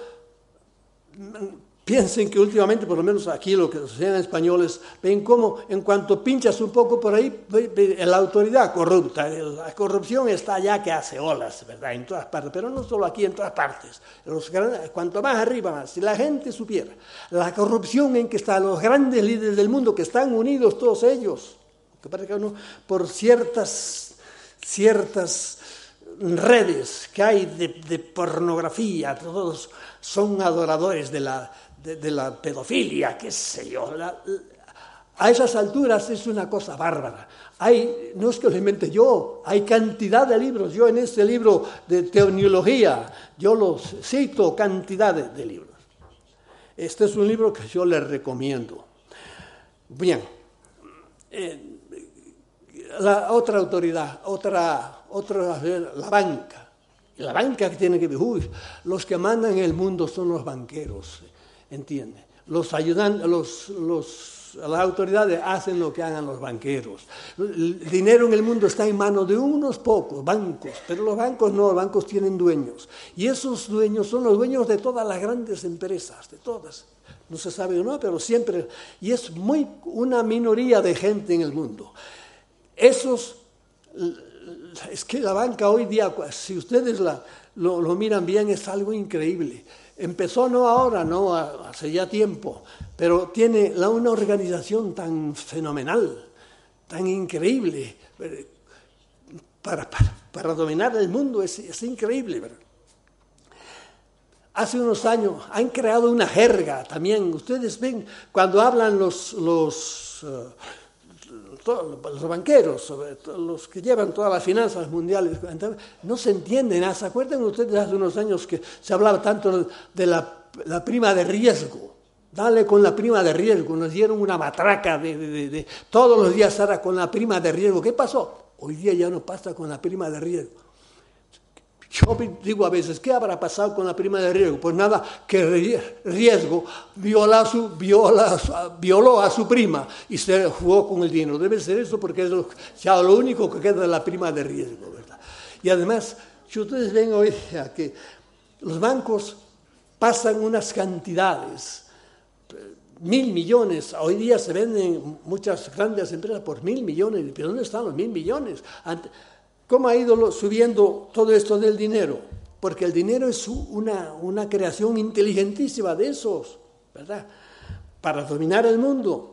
piensen que últimamente, por lo menos aquí lo que sean españoles, ven cómo en cuanto pinchas un poco por ahí, la autoridad corrupta, la corrupción está allá que hace olas, ¿verdad? En todas partes, pero no solo aquí, en todas partes. Los grandes, cuanto más arriba más, si la gente supiera la corrupción en que están los grandes líderes del mundo, que están unidos todos ellos, que parece que uno, por ciertas, ciertas redes que hay de, de pornografía, todos son adoradores de la... De, de la pedofilia, qué sé yo. La, la, a esas alturas es una cosa bárbara. Hay, no es que lo invente yo, hay cantidad de libros. Yo en este libro de teología, yo los cito cantidad de, de libros. Este es un libro que yo les recomiendo. Bien, eh, la otra autoridad, otra, otra, la banca. La banca que tiene que ver, uy, los que mandan el mundo son los banqueros. ¿Entiende? los ayudantes, los, los, las autoridades hacen lo que hagan los banqueros. El dinero en el mundo está en manos de unos pocos bancos, pero los bancos no, los bancos tienen dueños. Y esos dueños son los dueños de todas las grandes empresas, de todas. No se sabe o no, pero siempre. Y es muy una minoría de gente en el mundo. Esos, es que la banca hoy día, si ustedes la, lo, lo miran bien, es algo increíble. Empezó no ahora, no hace ya tiempo, pero tiene la, una organización tan fenomenal, tan increíble. Para, para, para dominar el mundo es, es increíble, ¿verdad? Hace unos años han creado una jerga también. Ustedes ven cuando hablan los, los, uh, los banqueros, los que llevan todas las finanzas mundiales, no se entienden. ¿Se acuerdan ustedes hace unos años que se hablaba tanto de la, la prima de riesgo? Dale con la prima de riesgo. Nos dieron una matraca de, de, de, de todos los días ahora con la prima de riesgo. ¿Qué pasó? Hoy día ya no pasa con la prima de riesgo. Yo digo a veces, ¿qué habrá pasado con la prima de riesgo? Pues nada, que riesgo viola su, viola, violó a su prima y se jugó con el dinero. Debe ser eso porque es lo, ya lo único que queda de la prima de riesgo, ¿verdad? Y además, si ustedes ven hoy que los bancos pasan unas cantidades, mil millones, hoy día se venden muchas grandes empresas por mil millones, ¿pero dónde están los mil millones? Antes, ¿cómo ha ido subiendo todo esto del dinero? Porque el dinero es una, una creación inteligentísima de esos, ¿verdad? Para dominar el mundo.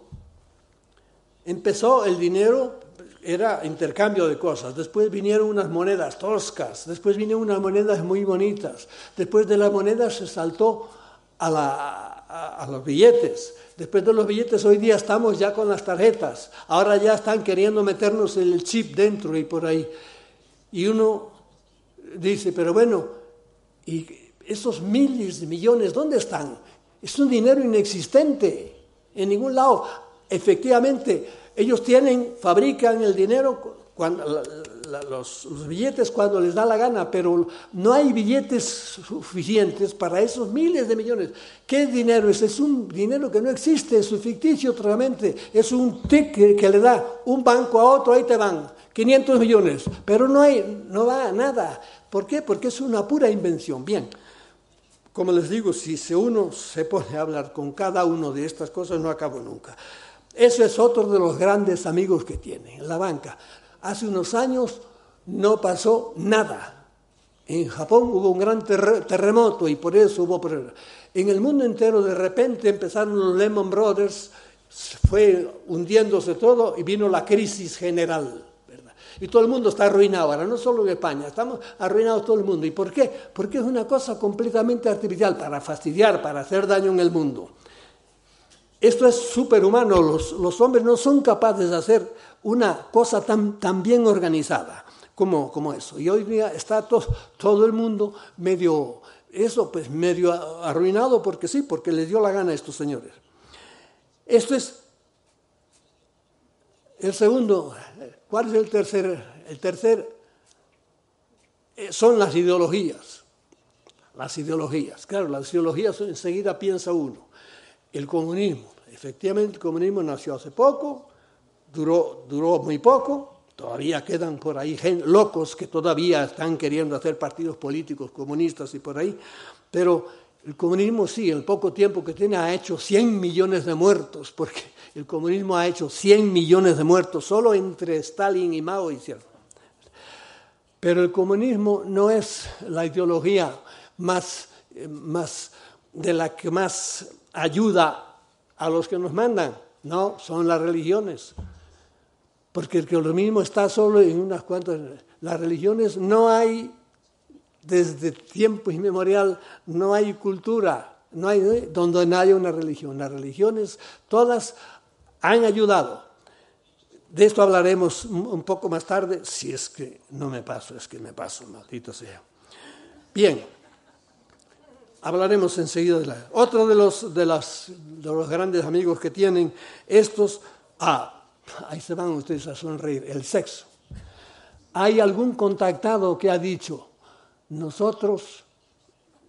Empezó el dinero, era intercambio de cosas, después vinieron unas monedas toscas, después vinieron unas monedas muy bonitas, después de las monedas se saltó a, la, a, a los billetes. Después de los billetes, hoy día estamos ya con las tarjetas, ahora ya están queriendo meternos el chip dentro y por ahí. Y uno dice, pero bueno, ¿y esos miles de millones dónde están? Es un dinero inexistente en ningún lado. Efectivamente, ellos tienen, fabrican el dinero, cuando, la, la, los, los billetes cuando les da la gana, pero no hay billetes suficientes para esos miles de millones. ¿Qué dinero es? Es un dinero que no existe, es ficticio totalmente. Es un tic que, que le da un banco a otro, ahí te van. quinientos millones, pero no hay, no da nada. ¿Por qué? Porque es una pura invención. Bien, como les digo, si uno se pone a hablar con cada uno de estas cosas, no acabo nunca. Eso es otro de los grandes amigos que tiene, la banca. Hace unos años no pasó nada. En Japón hubo un gran ter- terremoto y por eso hubo problemas. En el mundo entero de repente empezaron los Lehman Brothers, fue hundiéndose todo y vino la crisis general. Y todo el mundo está arruinado ahora, no solo en España, estamos arruinados todo el mundo. ¿Y por qué? Porque es una cosa completamente artificial, para fastidiar, para hacer daño en el mundo. Esto es superhumano, los, los hombres no son capaces de hacer una cosa tan, tan bien organizada como, como eso. Y hoy día está to, todo el mundo medio, eso pues medio arruinado porque sí, porque les dio la gana a estos señores. Esto es el segundo. ¿Cuál es el tercer? El tercer eh, son las ideologías. Las ideologías. Claro, las ideologías enseguida piensa uno. El comunismo. Efectivamente, el comunismo nació hace poco, duró, duró muy poco. Todavía quedan por ahí gente, locos que todavía están queriendo hacer partidos políticos comunistas y por ahí. Pero el comunismo sí, en poco tiempo que tiene, ha hecho cien millones de muertos, porque el comunismo ha hecho cien millones de muertos solo entre Stalin y Mao hicieron. Pero el comunismo no es la ideología más, más de la que más ayuda a los que nos mandan. No, son las religiones. Porque el comunismo está solo en unas cuantas. Las religiones no hay, desde tiempo inmemorial, no hay cultura, no hay donde no haya una religión. Las religiones todas han ayudado. De esto hablaremos un poco más tarde, si es que no me paso, es que me paso, maldito sea. Bien, hablaremos enseguida de la... Otro de los, de, las, de los grandes amigos que tienen estos, ah, ahí se van ustedes a sonreír, el sexo. ¿Hay algún contactado que ha dicho, nosotros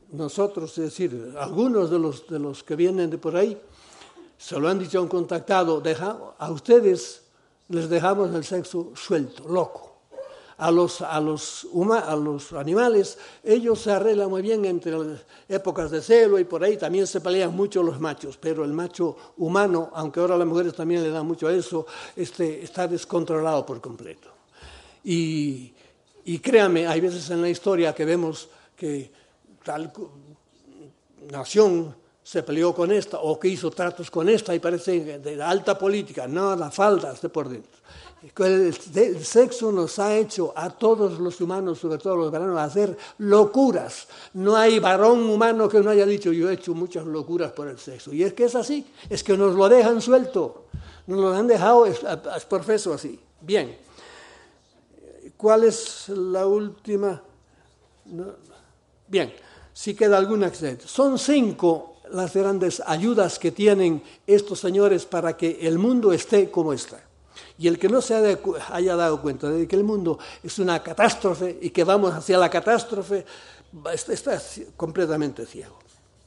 nosotros, es decir, algunos de los, de los que vienen de por ahí, se lo han dicho a un contactado, deja, a ustedes les dejamos el sexo suelto, loco. A los, a, los huma, a los animales, ellos se arreglan muy bien entre las épocas de celo y por ahí también se pelean mucho los machos, pero el macho humano, aunque ahora las mujeres también le dan mucho a eso, este, está descontrolado por completo. Y, y créanme, hay veces en la historia que vemos que tal nación se peleó con esta o que hizo tratos con esta y parece de alta política, no, la falda de por dentro. El, el sexo nos ha hecho a todos los humanos, sobre todo los varones, hacer locuras. No hay varón humano que no haya dicho yo he hecho muchas locuras por el sexo. Y es que es así, es que nos lo dejan suelto, nos lo han dejado es, es profeso así. Bien, ¿cuál es la última? No. Bien, si queda alguna accidente. Son cinco las grandes ayudas que tienen estos señores para que el mundo esté como está. Y el que no se haya dado cuenta de que el mundo es una catástrofe y que vamos hacia la catástrofe, está completamente ciego.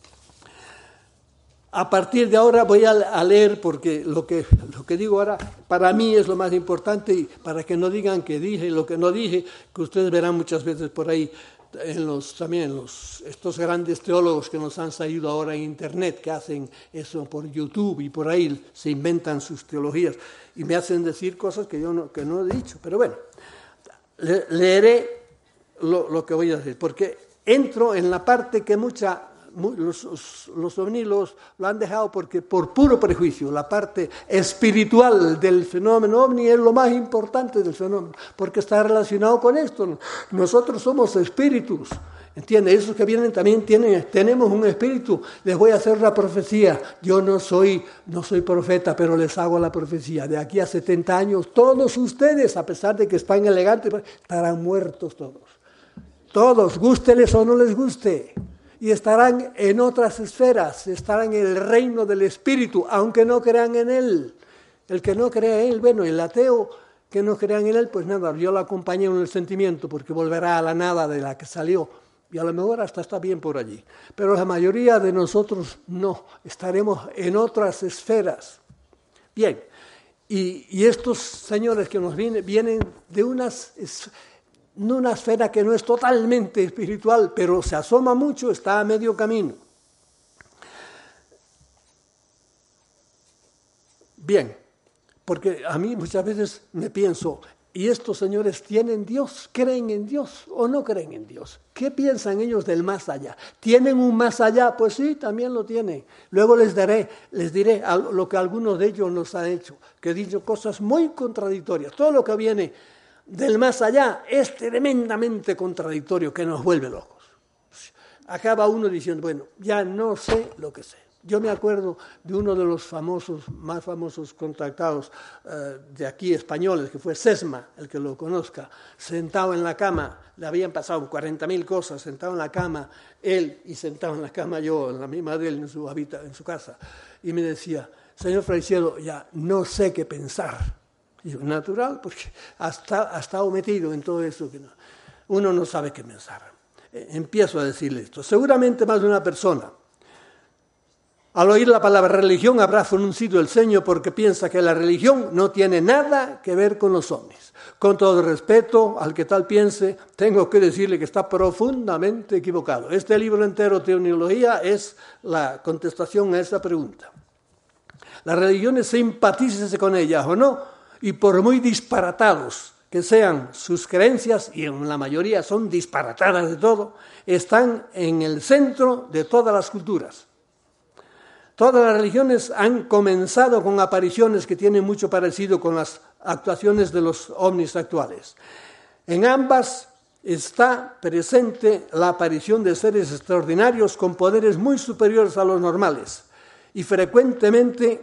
A partir de ahora voy a leer, porque lo que, lo que digo ahora para mí es lo más importante, y para que no digan que dije lo que no dije, que ustedes verán muchas veces por ahí, en los, también los, estos grandes teólogos que nos han salido ahora en Internet, que hacen eso por YouTube y por ahí se inventan sus teologías y me hacen decir cosas que yo no, que no he dicho. Pero bueno, le, leeré lo, lo que voy a decir, porque entro en la parte que mucha, muy, los, los ovnilos lo han dejado porque por puro prejuicio. La parte espiritual del fenómeno ovni es lo más importante del fenómeno, porque está relacionado con esto. Nosotros somos espíritus, ¿entiende? Esos que vienen también tienen, tenemos un espíritu. Les voy a hacer la profecía. Yo no soy, no soy profeta, pero les hago la profecía. De aquí a setenta años, todos ustedes, a pesar de que están elegantes, estarán muertos todos. Todos, gústeles o no les guste. Y estarán en otras esferas, estarán en el reino del Espíritu, aunque no crean en Él. El que no crea en Él, bueno, el ateo que no crea en Él, pues nada, yo lo acompañé en el sentimiento, porque volverá a la nada de la que salió, y a lo mejor hasta está bien por allí. Pero la mayoría de nosotros no, estaremos en otras esferas. Bien, y, y estos señores que nos vienen, vienen de unas una esfera que no es totalmente espiritual, pero se asoma mucho, está a medio camino. Bien, porque a mí muchas veces me pienso, ¿y estos señores tienen Dios? ¿Creen en Dios o no creen en Dios? ¿Qué piensan ellos del más allá? ¿Tienen un más allá? Pues sí, también lo tienen. Luego les daré, les diré lo que algunos de ellos nos han hecho, que he dicho cosas muy contradictorias. Todo lo que viene del más allá es tremendamente contradictorio, que nos vuelve locos. Acaba uno diciendo, bueno, ya no sé lo que sé. Yo me acuerdo de uno de los famosos, más famosos contactados eh, de aquí españoles, que fue Sesma, el que lo conozca, sentado en la cama, le habían pasado cuarenta mil cosas, sentado en la cama, él y sentado en la cama yo, en la misma de él, en su, habita, en su casa, y me decía, señor Fraicedo, ya no sé qué pensar. Y yo, natural, porque ha estado metido en todo eso que no, uno no sabe qué pensar. Empiezo a decirle esto. Seguramente más de una persona, al oír la palabra religión, habrá fruncido el ceño porque piensa que la religión no tiene nada que ver con los ovnis. Con todo respeto al que tal piense, tengo que decirle que está profundamente equivocado. Este libro entero, Teología, es la contestación a esa pregunta. Las religiones, simpatícese con ellas o no, y por muy disparatados que sean sus creencias, y en la mayoría son disparatadas de todo, están en el centro de todas las culturas. Todas las religiones han comenzado con apariciones que tienen mucho parecido con las actuaciones de los ovnis actuales. En ambas está presente la aparición de seres extraordinarios con poderes muy superiores a los normales, y frecuentemente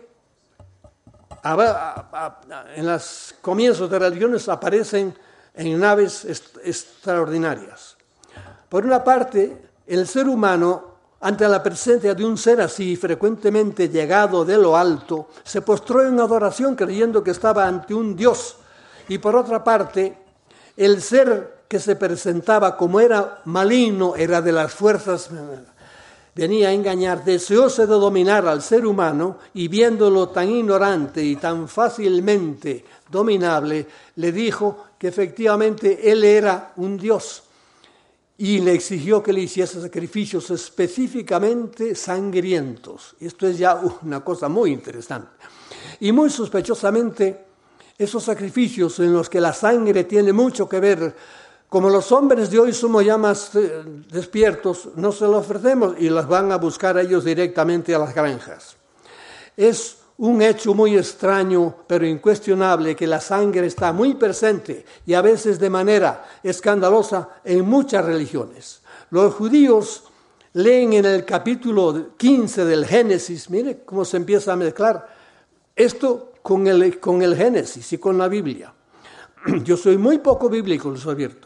en los comienzos de religiones aparecen en naves extraordinarias. Por una parte, el ser humano, ante la presencia de un ser así, frecuentemente llegado de lo alto, se postró en adoración creyendo que estaba ante un Dios. Y por otra parte, el ser que se presentaba como era maligno, era de las fuerzas, venía a engañar, deseoso de dominar al ser humano y viéndolo tan ignorante y tan fácilmente dominable, le dijo que efectivamente él era un Dios y le exigió que le hiciese sacrificios específicamente sangrientos. Esto es ya una cosa muy interesante. Y muy sospechosamente, esos sacrificios en los que la sangre tiene mucho que ver, como los hombres de hoy somos ya más eh, despiertos, no se los ofrecemos y las van a buscar ellos directamente a las granjas. Es un hecho muy extraño, pero incuestionable, que la sangre está muy presente y a veces de manera escandalosa en muchas religiones. Los judíos leen en el capítulo quince del Génesis, mire cómo se empieza a mezclar esto con el, con el Génesis y con la Biblia. Yo soy muy poco bíblico, les advierto.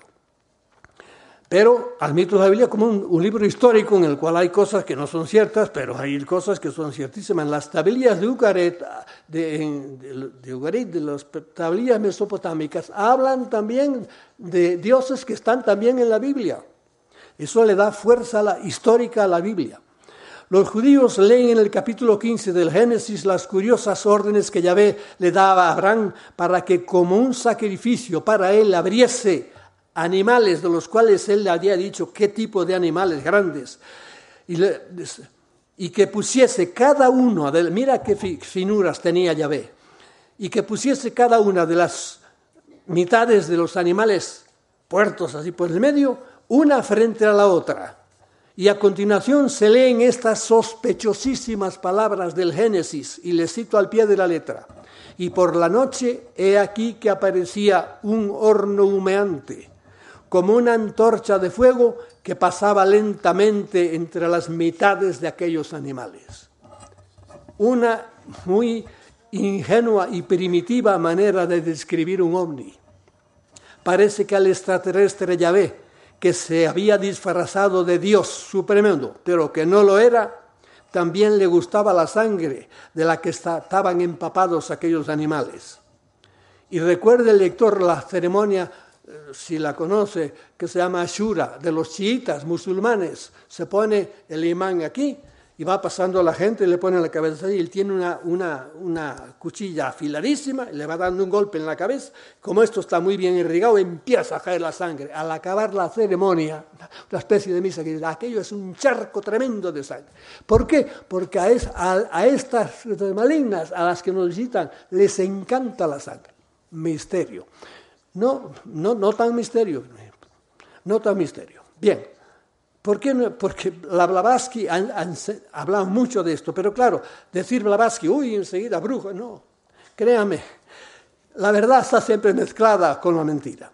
Pero admito la Biblia como un, un libro histórico en el cual hay cosas que no son ciertas, pero hay cosas que son ciertísimas. Las tablillas de Ugarit, de, de, de, Ugarit, de las tablillas mesopotámicas, hablan también de dioses que están también en la Biblia. Eso le da fuerza la, histórica a la Biblia. Los judíos leen en el capítulo quince del Génesis las curiosas órdenes que Yahvé le daba a Abraham para que como un sacrificio para él abriese animales de los cuales él le había dicho qué tipo de animales grandes, y, le, y que pusiese cada uno, de, mira qué finuras tenía Yahvé, y que pusiese cada una de las mitades de los animales puertos así por el medio, una frente a la otra. Y a continuación se leen estas sospechosísimas palabras del Génesis, y les cito al pie de la letra. Y por la noche he aquí que aparecía un horno humeante, como una antorcha de fuego que pasaba lentamente entre las mitades de aquellos animales. Una muy ingenua y primitiva manera de describir un ovni. Parece que al extraterrestre Yahvé, que se había disfrazado de Dios supremo, pero que no lo era, también le gustaba la sangre de la que estaban empapados aquellos animales. Y recuerde el lector la ceremonia, si la conoce, que se llama Ashura, de los chiitas musulmanes. Se pone el imán aquí y va pasando la gente y le pone en la cabeza y él tiene una, una, una cuchilla afiladísima y le va dando un golpe en la cabeza. Como esto está muy bien irrigado, empieza a caer la sangre. Al acabar la ceremonia, una especie de misa que dice, aquello es un charco tremendo de sangre. ¿Por qué? Porque a, es, a, a estas malignas, a las que nos visitan, les encanta la sangre. Misterio. No, no, no tan misterio, no tan misterio. Bien, ¿por qué no? Porque la Blavatsky ha, ha, ha hablado mucho de esto, pero claro, decir Blavatsky, uy, enseguida brujo, no, créame, la verdad está siempre mezclada con la mentira.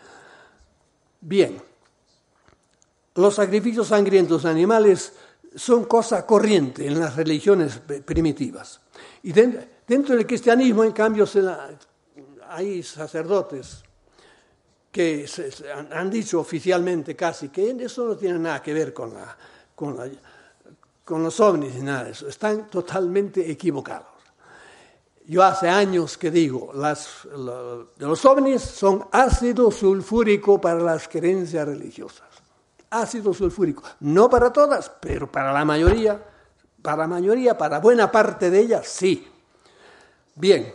Bien, los sacrificios sangrientos de animales son cosa corriente en las religiones primitivas. Y dentro, dentro del cristianismo, en cambio, se la, hay sacerdotes que se, se han, han dicho oficialmente casi que eso no tiene nada que ver con, la, con, la, con los ovnis ni nada de eso. Están totalmente equivocados. Yo hace años que digo, las, lo, los ovnis son ácido sulfúrico para las creencias religiosas. Ácido sulfúrico. No para todas, pero para la mayoría, para la mayoría, para buena parte de ellas, sí. Bien.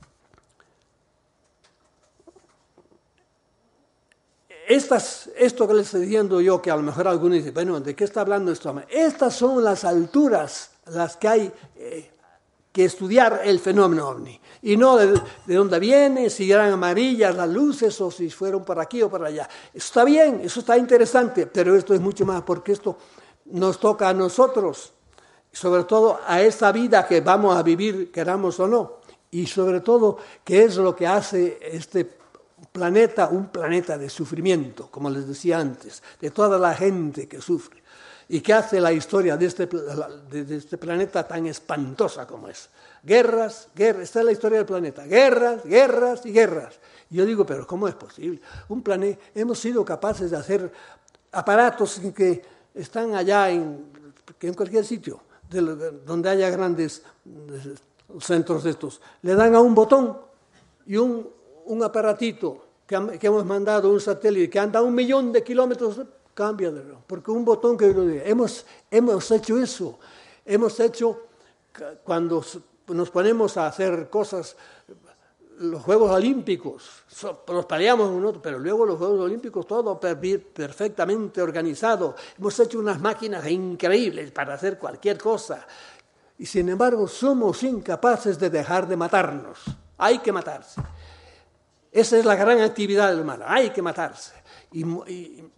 Estas, esto que les estoy diciendo yo, que a lo mejor algunos dicen, bueno, ¿de qué está hablando esto? Estas son las alturas las que hay eh, que estudiar el fenómeno ovni. Y no de, de dónde viene, si eran amarillas las luces o si fueron por aquí o por allá. Eso está bien, eso está interesante, pero esto es mucho más porque esto nos toca a nosotros, sobre todo a esta vida que vamos a vivir, queramos o no. Y sobre todo, ¿qué es lo que hace este planeta, un planeta de sufrimiento, como les decía antes, de toda la gente que sufre? ¿Y qué hace la historia de este, de este planeta tan espantosa como es? Guerras, guerras, esta es la historia del planeta, guerras, guerras y guerras. Y yo digo, pero ¿cómo es posible? Un planeta, hemos sido capaces de hacer aparatos que están allá en, en cualquier sitio, de, donde haya grandes centros de estos. Le dan a un botón y un, un aparatito que, que hemos mandado un satélite que anda a un millón de kilómetros, cambia de reloj, porque un botón que lo diga. Hemos, hemos hecho eso, hemos hecho, cuando nos ponemos a hacer cosas, los Juegos Olímpicos, los peleamos uno otro, pero luego los Juegos Olímpicos todo perfectamente organizado. Hemos hecho unas máquinas increíbles para hacer cualquier cosa. Y sin embargo somos incapaces de dejar de matarnos. Hay que matarse. Esa es la gran actividad del humano. Hay que matarse. Y, y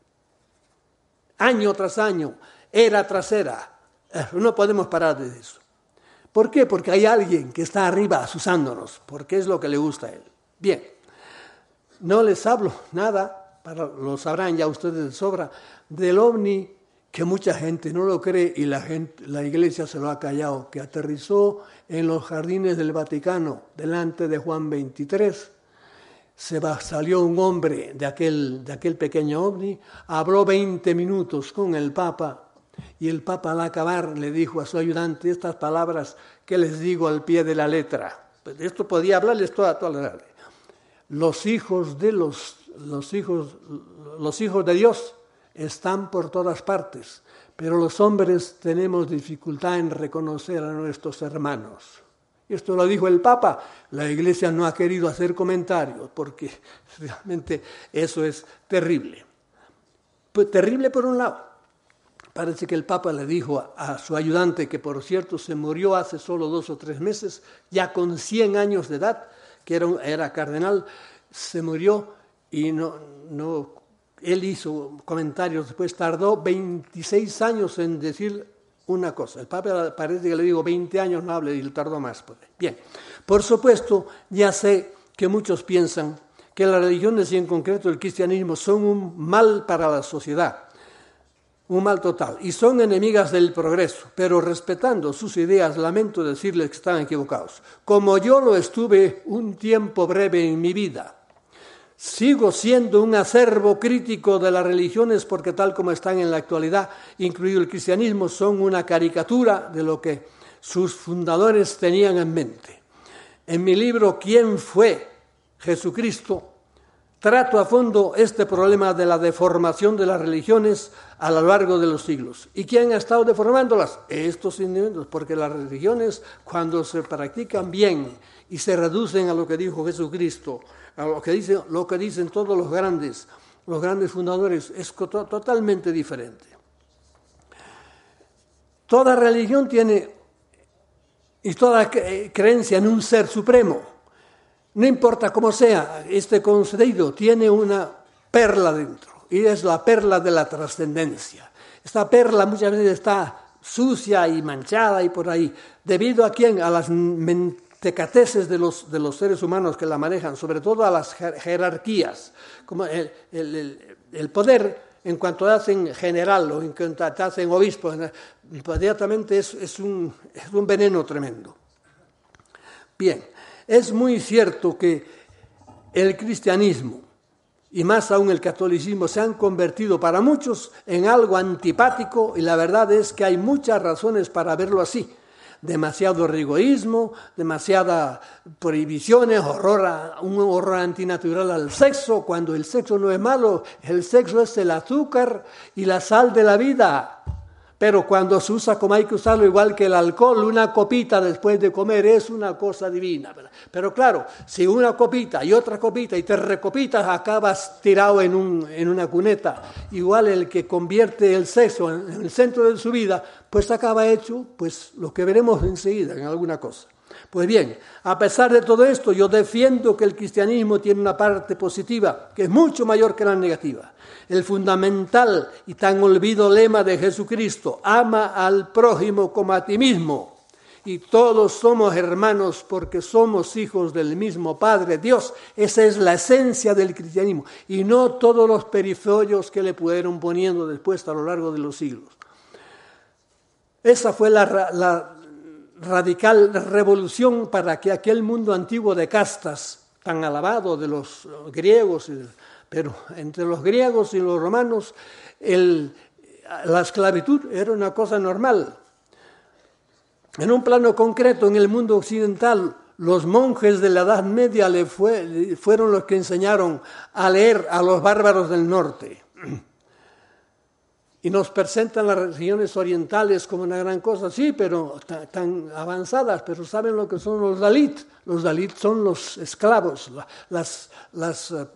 año tras año, era tras era, no podemos parar de eso. ¿Por qué? Porque hay alguien que está arriba asusándonos, porque es lo que le gusta a él. Bien, no les hablo nada, para, lo sabrán ya ustedes de sobra, del ovni, que mucha gente no lo cree y la, gente, la Iglesia se lo ha callado, que aterrizó en los jardines del Vaticano, delante de Juan veintitrés. Se va, salió un hombre de aquel, de aquel pequeño ovni, habló veinte minutos con el Papa, y el Papa al acabar le dijo a su ayudante estas palabras que les digo al pie de la letra. Pues esto podía hablarles toda, toda la tarde. Los hijos de los, los hijos, los hijos de Dios están por todas partes, pero los hombres tenemos dificultad en reconocer a nuestros hermanos. Esto lo dijo el Papa. La Iglesia no ha querido hacer comentarios porque realmente eso es terrible. Pues terrible por un lado. Parece que el Papa le dijo a, a su ayudante, que por cierto se murió hace solo dos o tres meses, ya con cien años de edad, que era, era cardenal, se murió y no, no, él hizo comentarios, después tardó veintiséis años en decir una cosa. El Papa parece que le digo veinte años, no hable y le tardó más. Bien, por supuesto, ya sé que muchos piensan que las religiones y en concreto el cristianismo son un mal para la sociedad. Un mal total, y son enemigas del progreso, pero respetando sus ideas, lamento decirles que están equivocados. Como yo lo estuve un tiempo breve en mi vida, sigo siendo un acervo crítico de las religiones porque tal como están en la actualidad, incluido el cristianismo, son una caricatura de lo que sus fundadores tenían en mente. En mi libro ¿Quién fue Jesucristo?, trato a fondo este problema de la deformación de las religiones a lo largo de los siglos. ¿Y quién ha estado deformándolas? Estos individuos, porque las religiones, cuando se practican bien y se reducen a lo que dijo Jesucristo, a lo que dicen, lo que dicen todos los grandes, los grandes fundadores, es totalmente diferente. Toda religión tiene, y toda creencia en un ser supremo, no importa cómo sea, este concedido tiene una perla dentro, y es la perla de la trascendencia. Esta perla muchas veces está sucia y manchada y por ahí, debido a quién, a las mentecateces de los, de los seres humanos que la manejan, sobre todo a las jerarquías, como el, el, el, el poder. En cuanto hacen general o en cuanto hacen obispo, inmediatamente es, es, un, es un veneno tremendo. Bien, es muy cierto que el cristianismo y más aún el catolicismo se han convertido para muchos en algo antipático y la verdad es que hay muchas razones para verlo así. Demasiado rigorismo, demasiadas prohibiciones, horror a, un horror antinatural al sexo, cuando el sexo no es malo, el sexo es el azúcar y la sal de la vida. Pero cuando se usa como hay que usarlo, igual que el alcohol, una copita después de comer es una cosa divina. Pero claro, si una copita y otra copita y te recopitas, acabas tirado en, un, en una cuneta. Igual el que convierte el sexo en, en el centro de su vida, pues acaba hecho pues lo que veremos enseguida en alguna cosa. Pues bien, a pesar de todo esto, yo defiendo que el cristianismo tiene una parte positiva, que es mucho mayor que la negativa. El fundamental y tan olvidado lema de Jesucristo, ama al prójimo como a ti mismo. Y todos somos hermanos porque somos hijos del mismo Padre, Dios. Esa es la esencia del cristianismo y no todos los periferios que le fueron poniendo después a lo largo de los siglos. Esa fue la, la radical revolución para que aquel mundo antiguo de castas, tan alabado de los griegos, pero entre los griegos y los romanos el, la esclavitud era una cosa normal. En un plano concreto, en el mundo occidental, Los monjes de la Edad Media le fue, fueron los que enseñaron a leer a los bárbaros del norte. Y nos presentan las religiones orientales como una gran cosa, sí, pero tan, tan avanzadas, pero ¿saben lo que son los Dalit? Los Dalit son los esclavos, las... las uh,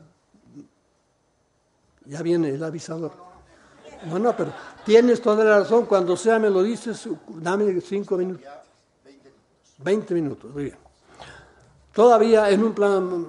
ya viene el avisador. No, no, pero tienes toda la razón, cuando sea me lo dices, dame cinco minutos. Veinte minutos, muy bien. Todavía en un plan...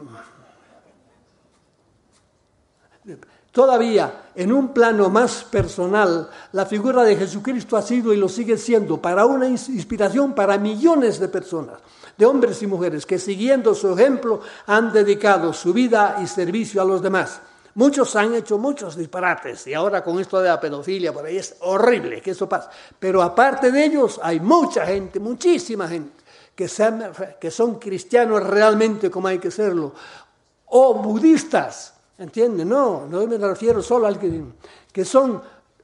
Todavía, en un plano más personal, la figura de Jesucristo ha sido y lo sigue siendo para una inspiración para millones de personas, de hombres y mujeres, que siguiendo su ejemplo han dedicado su vida y servicio a los demás. Muchos han hecho muchos disparates y ahora con esto de la pedofilia por ahí es horrible que eso pase. Pero aparte de ellos hay mucha gente, muchísima gente, que, sean, que son cristianos realmente como hay que serlo, o budistas. ¿Entienden? No, no me refiero solo al que, que son,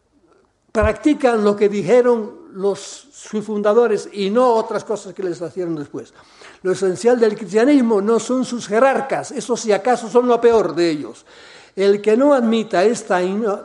practican lo que dijeron los sus fundadores y no otras cosas que les hicieron después. Lo esencial del cristianismo no son sus jerarcas, eso si acaso son lo peor de ellos. El que no admita esta,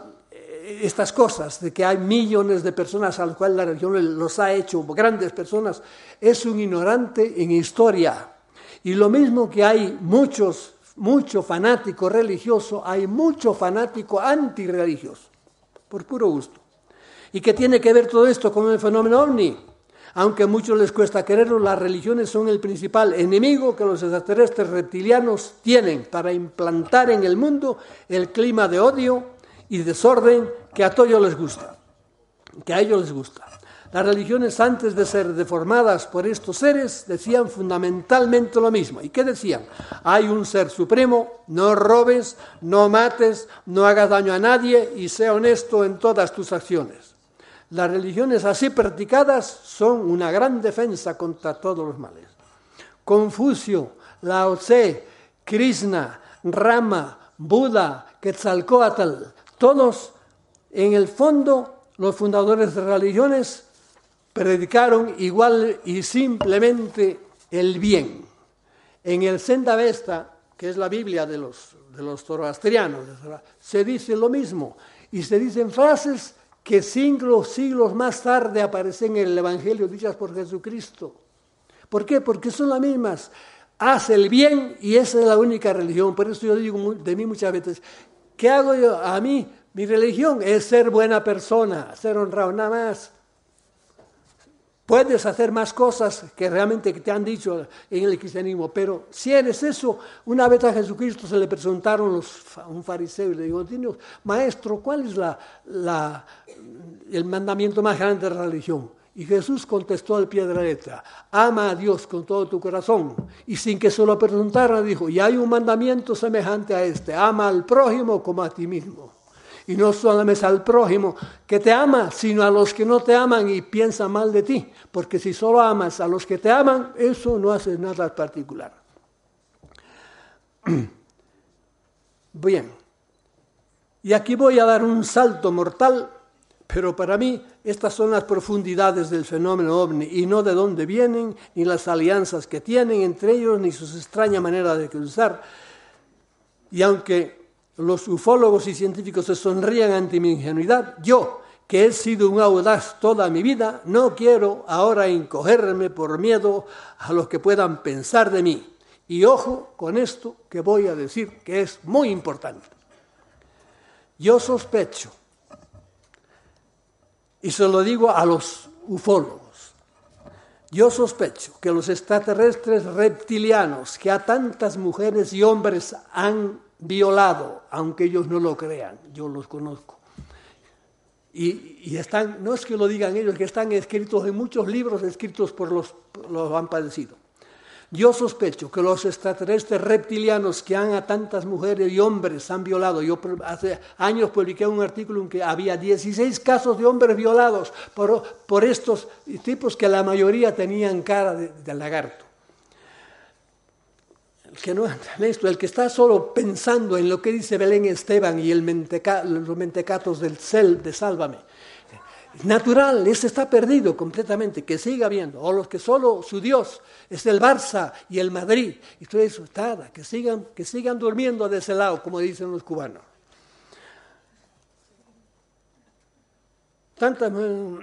estas cosas, de que hay millones de personas a las cuales la religión los ha hecho grandes personas, es un ignorante en historia. Y lo mismo que hay muchos mucho fanático religioso, hay mucho fanático antirreligioso, por puro gusto. ¿Y qué tiene que ver todo esto con el fenómeno ovni? Aunque a muchos les cuesta creerlo, las religiones son el principal enemigo que los extraterrestres reptilianos tienen para implantar en el mundo el clima de odio y desorden que a todos les gusta, que a ellos les gusta. Las religiones, antes de ser deformadas por estos seres, decían fundamentalmente lo mismo. ¿Y qué decían? Hay un ser supremo, no robes, no mates, no hagas daño a nadie y sea honesto en todas tus acciones. Las religiones así practicadas son una gran defensa contra todos los males. Confucio, Lao Tse, Krishna, Rama, Buda, Quetzalcóatl, todos, en el fondo, los fundadores de religiones predicaron igual y simplemente el bien. En el Zend-Avesta, que es la Biblia de los, de los zoroastrianos, se dice lo mismo, y se dicen frases que siglos, siglos más tarde aparecen en el Evangelio dichas por Jesucristo. ¿Por qué? Porque son las mismas. Haz el bien y esa es la única religión. Por eso yo digo de mí muchas veces, ¿qué hago yo? A mí, mi religión es ser buena persona, ser honrado, nada más. Puedes hacer más cosas que realmente te han dicho en el cristianismo, pero si eres eso, una vez a Jesucristo se le presentaron los, un fariseo y le dijo, maestro, ¿cuál es la, la, el mandamiento más grande de la religión? Y Jesús contestó al pie de la letra, ama a Dios con todo tu corazón. Y sin que se lo preguntara, dijo, y hay un mandamiento semejante a este, ama al prójimo como a ti mismo. Y no solamente al prójimo que te ama, sino a los que no te aman y piensan mal de ti. Porque si solo amas a los que te aman, eso no hace nada particular. Bien, y aquí voy a dar un salto mortal, pero para mí estas son las profundidades del fenómeno ovni y no de dónde vienen, ni las alianzas que tienen entre ellos, ni su extraña manera de cruzar. Y aunque los ufólogos y científicos se sonrían ante mi ingenuidad, yo, que he sido un audaz toda mi vida, no quiero ahora encogerme por miedo a lo que puedan pensar de mí. Y ojo con esto que voy a decir, que es muy importante. Yo sospecho, y se lo digo a los ufólogos, yo sospecho que los extraterrestres reptilianos que a tantas mujeres y hombres han violado, aunque ellos no lo crean, yo los conozco. Y, y están, no es que lo digan ellos, que están escritos en muchos libros escritos por los que los han padecido. Yo sospecho que los extraterrestres reptilianos que han a tantas mujeres y hombres han violado, yo hace años publiqué un artículo en que había dieciséis casos de hombres violados por, por estos tipos que la mayoría tenían cara de, de lagarto. El que no entiende esto, el que está solo pensando en lo que dice Belén Esteban y el menteca, los mentecatos del cel de Sálvame, natural, ese está perdido completamente, que siga habiendo, o los que solo su Dios es el Barça y el Madrid, y todo eso, nada, que sigan, que sigan durmiendo de ese lado, como dicen los cubanos. Tantas,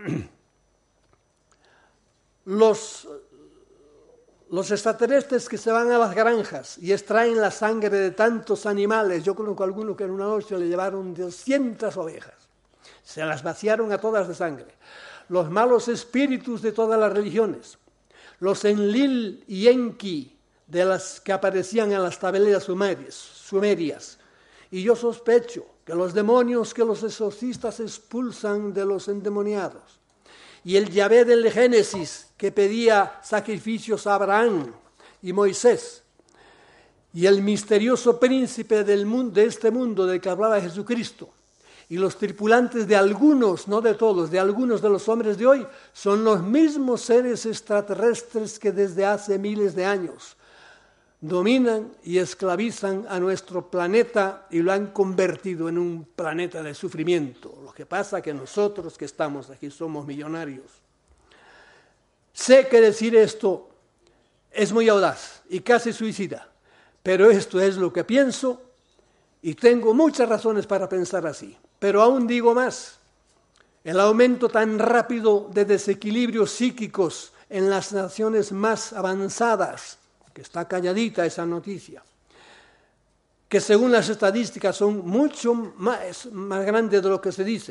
los, los extraterrestres que se van a las granjas y extraen la sangre de tantos animales, yo conozco a alguno que en una noche le llevaron doscientas ovejas, se las vaciaron a todas de sangre. Los malos espíritus de todas las religiones, los Enlil y Enki de las que aparecían en las tableras sumerias, sumerias. Y yo sospecho que los demonios que los exorcistas expulsan de los endemoniados, y el Yahvé del Génesis que pedía sacrificios a Abraham y Moisés, y el misterioso príncipe del mundo, de este mundo del que hablaba Jesucristo, y los tripulantes de algunos, no de todos, de algunos de los hombres de hoy, son los mismos seres extraterrestres que desde hace miles de años dominan y esclavizan a nuestro planeta y lo han convertido en un planeta de sufrimiento. Lo que pasa es que nosotros que estamos aquí somos millonarios. Sé que decir esto es muy audaz y casi suicida, pero esto es lo que pienso y tengo muchas razones para pensar así. Pero aún digo más, el aumento tan rápido de desequilibrios psíquicos en las naciones más avanzadas, que está calladita esa noticia, que según las estadísticas son mucho más, más grandes de lo que se dice.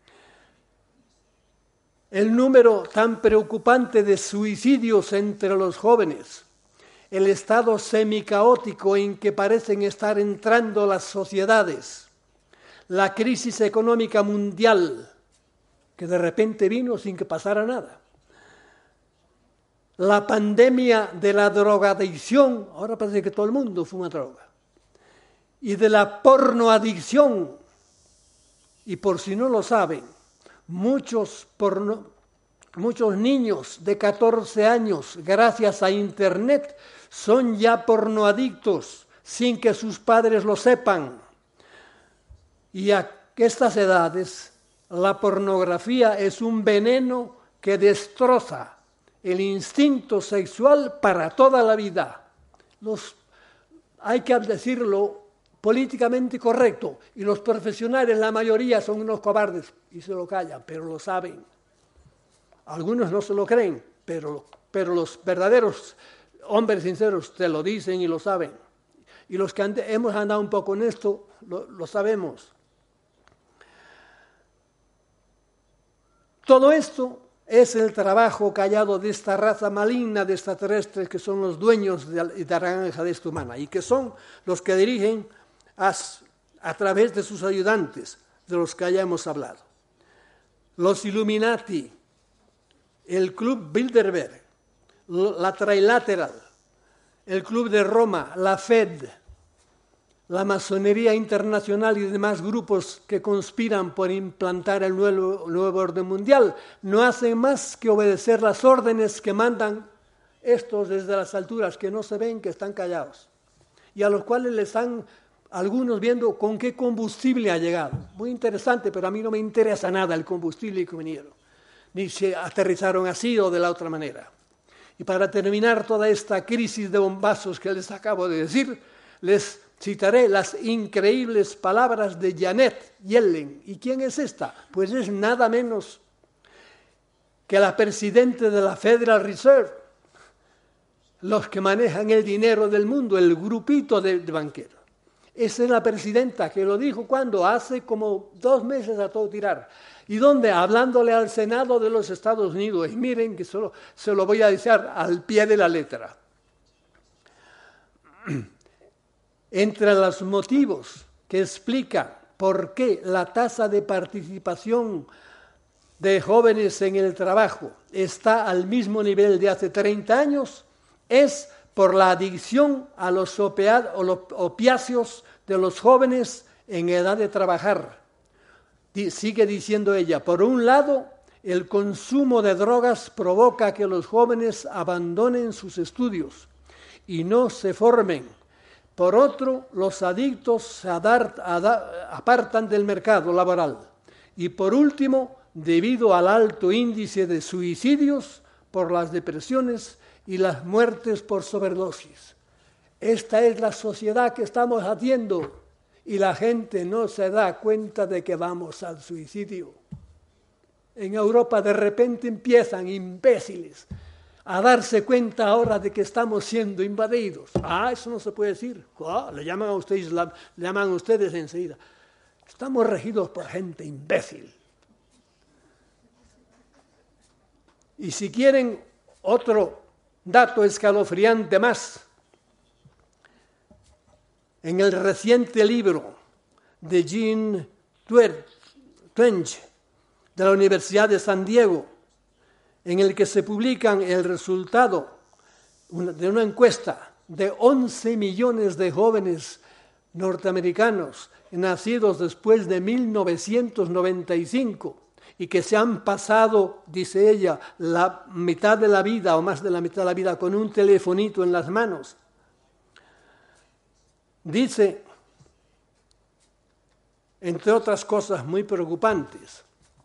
El número tan preocupante de suicidios entre los jóvenes, el estado semicaótico en que parecen estar entrando las sociedades, la crisis económica mundial, que de repente vino sin que pasara nada. La pandemia de la drogadicción, ahora parece que todo el mundo fuma droga, y de la pornoadicción, y por si no lo saben, muchos, porno, muchos niños de catorce años, gracias a Internet, son ya pornoadictos sin que sus padres lo sepan. Y a estas edades, la pornografía es un veneno que destroza el instinto sexual para toda la vida. Los, hay que decirlo políticamente correcto, y los profesionales, la mayoría, son unos cobardes y se lo callan, pero lo saben. Algunos no se lo creen, pero, pero los verdaderos hombres sinceros te lo dicen y lo saben. Y los que and- hemos andado un poco en esto, lo, lo sabemos. Todo esto es el trabajo callado de esta raza maligna de extraterrestres que son los dueños de, de la granja de esta humana y que son los que dirigen a, a través de sus ayudantes, de los que ya hemos hablado. Los Illuminati, el Club Bilderberg, la Trilateral, el Club de Roma, la Fed, la masonería internacional y demás grupos que conspiran por implantar el nuevo, nuevo orden mundial, no hacen más que obedecer las órdenes que mandan estos desde las alturas, que no se ven, que están callados, y a los cuales les están algunos viendo con qué combustible ha llegado. Muy interesante, pero a mí no me interesa nada el combustible que vinieron, ni si aterrizaron así o de la otra manera. Y para terminar toda esta crisis de bombazos que les acabo de decir, les citaré las increíbles palabras de Janet Yellen. ¿Y quién es esta? Pues es nada menos que la presidenta de la Federal Reserve, los que manejan el dinero del mundo, el grupito de, de banqueros. Esa es la presidenta que lo dijo cuando hace como dos meses a todo tirar. ¿Y dónde? Hablándole al Senado de los Estados Unidos. Y miren que solo se lo voy a decir al pie de la letra. Entre los motivos que explican por qué la tasa de participación de jóvenes en el trabajo está al mismo nivel de hace treinta años, es por la adicción a los opia- o los opiáceos de los jóvenes en edad de trabajar. Di- sigue diciendo ella, por un lado, el consumo de drogas provoca que los jóvenes abandonen sus estudios y no se formen. Por otro, los adictos se adar- ada- apartan del mercado laboral. Y por último, debido al alto índice de suicidios por las depresiones y las muertes por sobredosis. Esta es la sociedad que estamos haciendo y la gente no se da cuenta de que vamos al suicidio. En Europa de repente empiezan imbéciles a darse cuenta ahora de que estamos siendo invadidos. Ah, eso no se puede decir. Ah, le llaman a ustedes, le llaman a ustedes enseguida. Estamos regidos por gente imbécil. Y si quieren otro dato escalofriante más, en el reciente libro de Jean Twenge de la Universidad de San Diego, en el que se publican el resultado de una encuesta de once millones de jóvenes norteamericanos nacidos después de mil novecientos noventa y cinco y que se han pasado, dice ella, la mitad de la vida o más de la mitad de la vida con un telefonito en las manos. Dice, entre otras cosas muy preocupantes,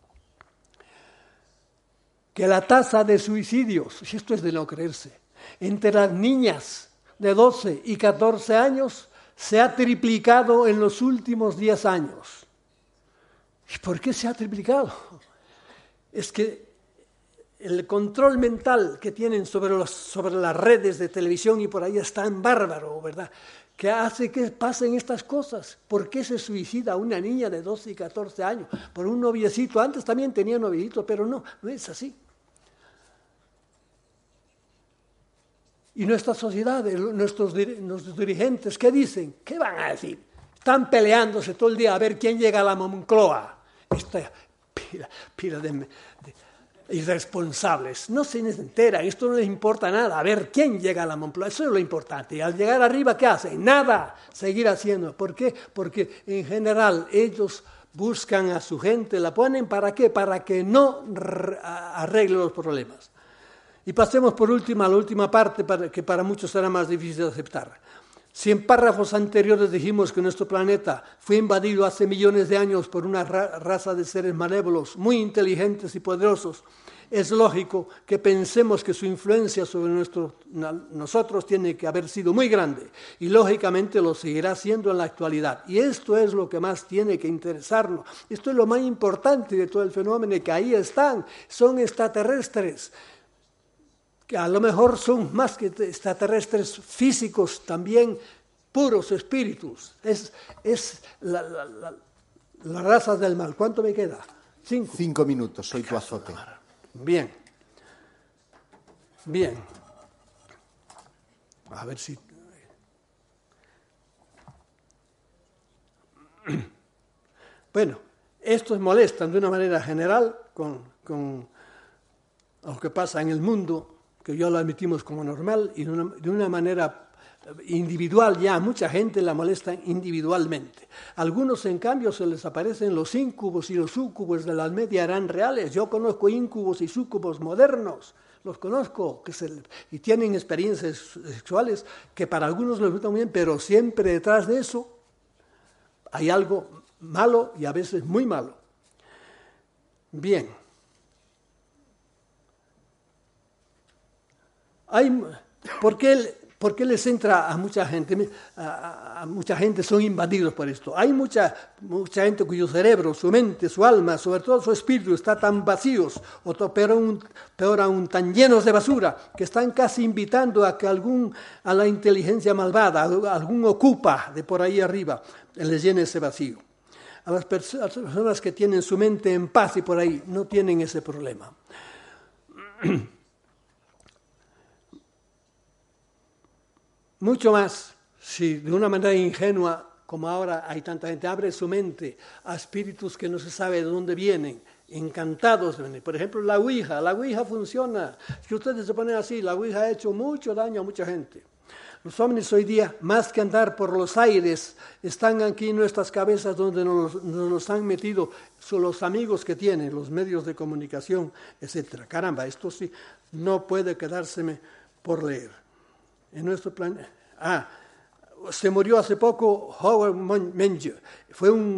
que la tasa de suicidios, y esto es de no creerse, entre las niñas de doce y catorce años se ha triplicado en los últimos diez años. ¿Y por qué se ha triplicado? Es que el control mental que tienen sobre, los, sobre las redes de televisión y por ahí es tan bárbaro, ¿verdad?, que hace que pasen estas cosas. ¿Por qué se suicida una niña de doce y catorce años? Por un noviecito. Antes también tenía noviecito, pero no, no es así. Y nuestra sociedad, nuestros, nuestros dirigentes, ¿qué dicen? ¿Qué van a decir? Están peleándose todo el día a ver quién llega a la Moncloa. Esta pila, pila de, de irresponsables. No se enteran, esto no les importa nada. A ver quién llega a la Moncloa, eso es lo importante. Y al llegar arriba, ¿qué hacen? Nada, seguir haciendo. ¿Por qué? Porque en general ellos buscan a su gente, la ponen ¿para qué? Para que no arregle los problemas. Y pasemos por última a la última parte, para, que para muchos será más difícil de aceptar. Si en párrafos anteriores dijimos que nuestro planeta fue invadido hace millones de años por una ra- raza de seres malévolos, muy inteligentes y poderosos, es lógico que pensemos que su influencia sobre nuestro, nosotros tiene que haber sido muy grande y lógicamente lo seguirá siendo en la actualidad. Y esto es lo que más tiene que interesarnos. Esto es lo más importante de todo el fenómeno, que ahí están, son extraterrestres. Que a lo mejor son más que extraterrestres físicos, también puros espíritus. Es, es la, la, la, la raza del mal. ¿Cuánto me queda? Cinco. Cinco minutos, soy tu azote. Bien. Bien. A ver si... Bueno, estos molestan de una manera general con, con lo que pasa en el mundo, que ya lo admitimos como normal, y de una, de una manera individual ya, mucha gente la molesta individualmente. Algunos, en cambio, se les aparecen los íncubos y los súcubos de la Edad Media, eran reales. Yo conozco íncubos y súcubos modernos, los conozco, que se, y tienen experiencias sexuales que para algunos les gustan muy bien, pero siempre detrás de eso hay algo malo y a veces muy malo. Bien. Hay, ¿por qué, ¿Por qué les entra a mucha gente? A, a mucha gente son invadidos por esto. Hay mucha, mucha gente cuyo cerebro, su mente, su alma, sobre todo su espíritu, está tan vacíos, o peor aún, peor aún, tan llenos de basura, que están casi invitando a que algún, a la inteligencia malvada, algún ocupa de por ahí arriba, les llene ese vacío. A las, pers- a las personas que tienen su mente en paz y por ahí, no tienen ese problema. Mucho más, si de una manera ingenua, como ahora hay tanta gente, abre su mente a espíritus que no se sabe de dónde vienen, encantados de venir. Por ejemplo, la Ouija, la Ouija funciona. Si ustedes se ponen así, la Ouija ha hecho mucho daño a mucha gente. Los ovnis hoy día, más que andar por los aires, están aquí en nuestras cabezas donde nos, nos los han metido, son los amigos que tienen, los medios de comunicación, etcétera. Caramba, esto sí no puede quedárseme por leer. En nuestro planeta. Ah, se murió hace poco Howard Menger. Fue un,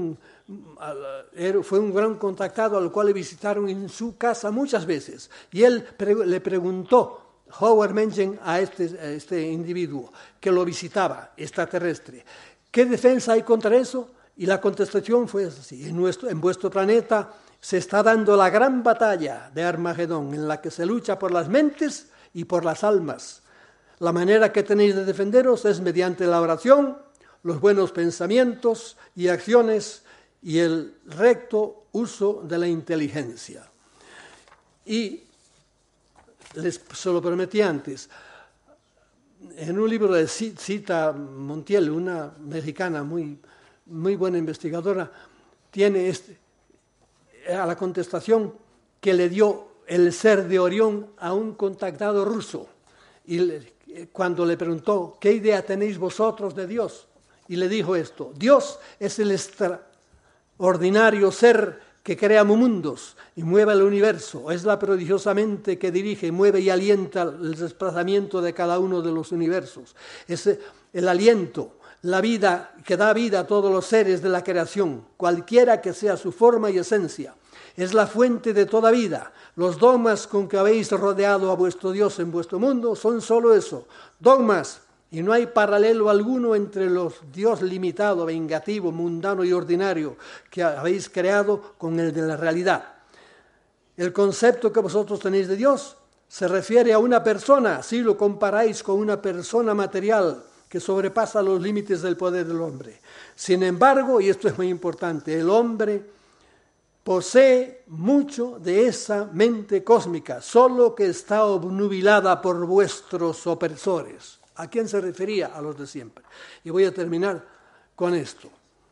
fue un gran contactado al cual le visitaron en su casa muchas veces. Y él le preguntó, Howard Menschen, a este, a este individuo que lo visitaba, extraterrestre, ¿qué defensa hay contra eso? Y la contestación fue así: en, nuestro, en vuestro planeta se está dando la gran batalla de Armagedón, en la que se lucha por las mentes y por las almas. La manera que tenéis de defenderos es mediante la oración, los buenos pensamientos y acciones y el recto uso de la inteligencia. Y les se lo prometí antes, en un libro de Cita Montiel, una mexicana muy, muy buena investigadora, tiene este, a la contestación que le dio el ser de Orión a un contactado ruso. Y le, cuando le preguntó, ¿qué idea tenéis vosotros de Dios? Y le dijo esto: Dios es el extraordinario ser que crea mundos y mueve el universo, es la prodigiosamente que dirige, mueve y alienta el desplazamiento de cada uno de los universos. Es el aliento, la vida que da vida a todos los seres de la creación, cualquiera que sea su forma y esencia. Es la fuente de toda vida. Los dogmas con que habéis rodeado a vuestro Dios en vuestro mundo son solo eso, dogmas. Y no hay paralelo alguno entre los Dios limitado, vengativo, mundano y ordinario que habéis creado con el de la realidad. El concepto que vosotros tenéis de Dios se refiere a una persona, si lo comparáis con una persona material que sobrepasa los límites del poder del hombre. Sin embargo, y esto es muy importante, el hombre posee mucho de esa mente cósmica, solo que está obnubilada por vuestros opresores. ¿A quién se refería? A los de siempre. Y voy a terminar con esto.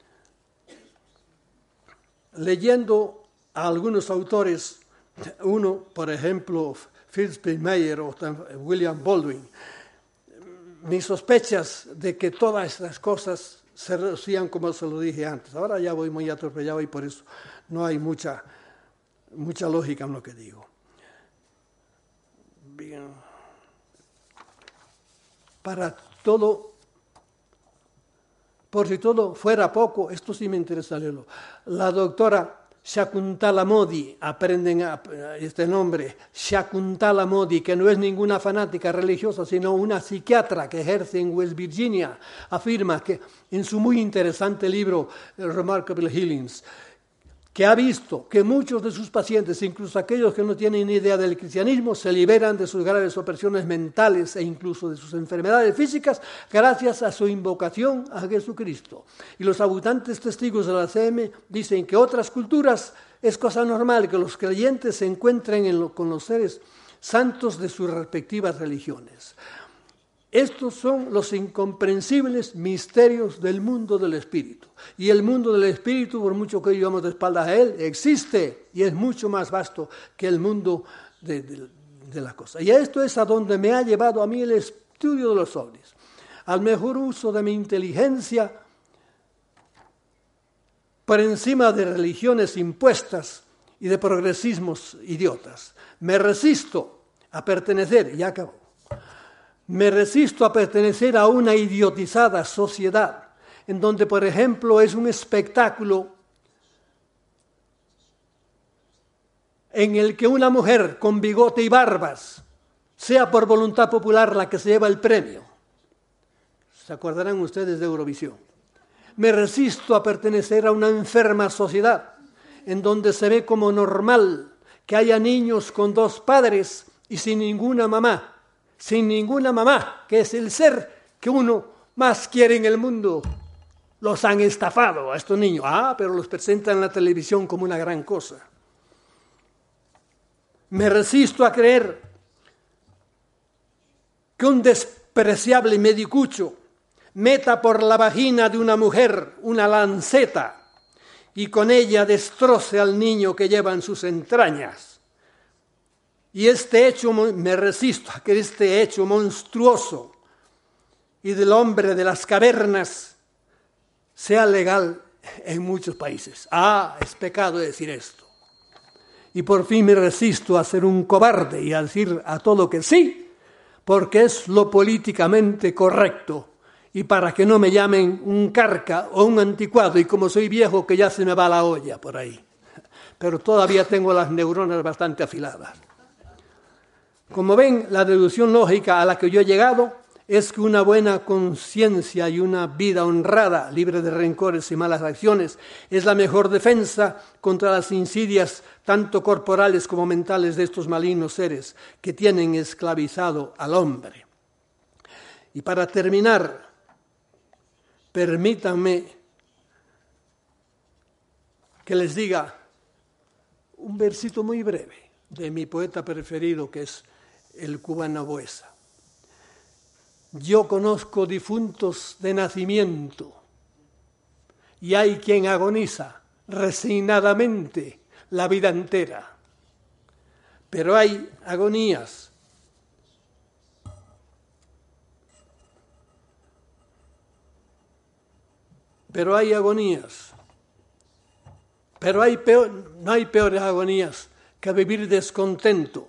Leyendo a algunos autores, uno, por ejemplo, Fritz Meyer o William Baldwin, mis sospechas de que todas estas cosas se reducían como se lo dije antes. Ahora ya voy muy atropellado y por eso no hay mucha, mucha lógica en lo que digo. Bien. Para todo, por si todo fuera poco, esto sí me interesa leerlo. La doctora Shakuntala Modi, aprenden a, este nombre, Shakuntala Modi, que no es ninguna fanática religiosa, sino una psiquiatra que ejerce en West Virginia, afirma que en su muy interesante libro, Remarkable Healings, que ha visto que muchos de sus pacientes, incluso aquellos que no tienen ni idea del cristianismo, se liberan de sus graves opresiones mentales e incluso de sus enfermedades físicas gracias a su invocación a Jesucristo. Y los abundantes testigos de la C M dicen que otras culturas es cosa normal que los creyentes se encuentren en lo, con los seres santos de sus respectivas religiones. Estos son los incomprensibles misterios del mundo del espíritu. Y el mundo del espíritu, por mucho que llevamos de espaldas a él, existe y es mucho más vasto que el mundo de, de, de la cosa. Y esto es a donde me ha llevado a mí el estudio de los ovnis. Al mejor uso de mi inteligencia por encima de religiones impuestas y de progresismos idiotas. Me resisto a pertenecer, y acabo. Me resisto a pertenecer a una idiotizada sociedad en donde, por ejemplo, es un espectáculo en el que una mujer con bigote y barbas sea por voluntad popular la que se lleva el premio. ¿Se acordarán ustedes de Eurovisión? Me resisto a pertenecer a una enferma sociedad en donde se ve como normal que haya niños con dos padres y sin ninguna mamá. Sin ninguna mamá, que es el ser que uno más quiere en el mundo. Los han estafado a estos niños. Ah, pero los presentan en la televisión como una gran cosa. Me resisto a creer que un despreciable medicucho meta por la vagina de una mujer una lanceta y con ella destroce al niño que lleva en sus entrañas. Y este hecho, me resisto a que este hecho monstruoso y del hombre de las cavernas sea legal en muchos países. Ah, es pecado decir esto. Y por fin me resisto a ser un cobarde y a decir a todo que sí, porque es lo políticamente correcto y para que no me llamen un carca o un anticuado, y como soy viejo que ya se me va la olla por ahí. Pero todavía tengo las neuronas bastante afiladas. Como ven, la deducción lógica a la que yo he llegado es que una buena conciencia y una vida honrada, libre de rencores y malas acciones, es la mejor defensa contra las insidias tanto corporales como mentales de estos malignos seres que tienen esclavizado al hombre. Y para terminar, permítanme que les diga un versito muy breve de mi poeta preferido, que es el cubano Buesa. Yo conozco difuntos de nacimiento y hay quien agoniza resignadamente la vida entera. Pero hay agonías pero hay agonías pero hay peor, no hay peores agonías que vivir descontento.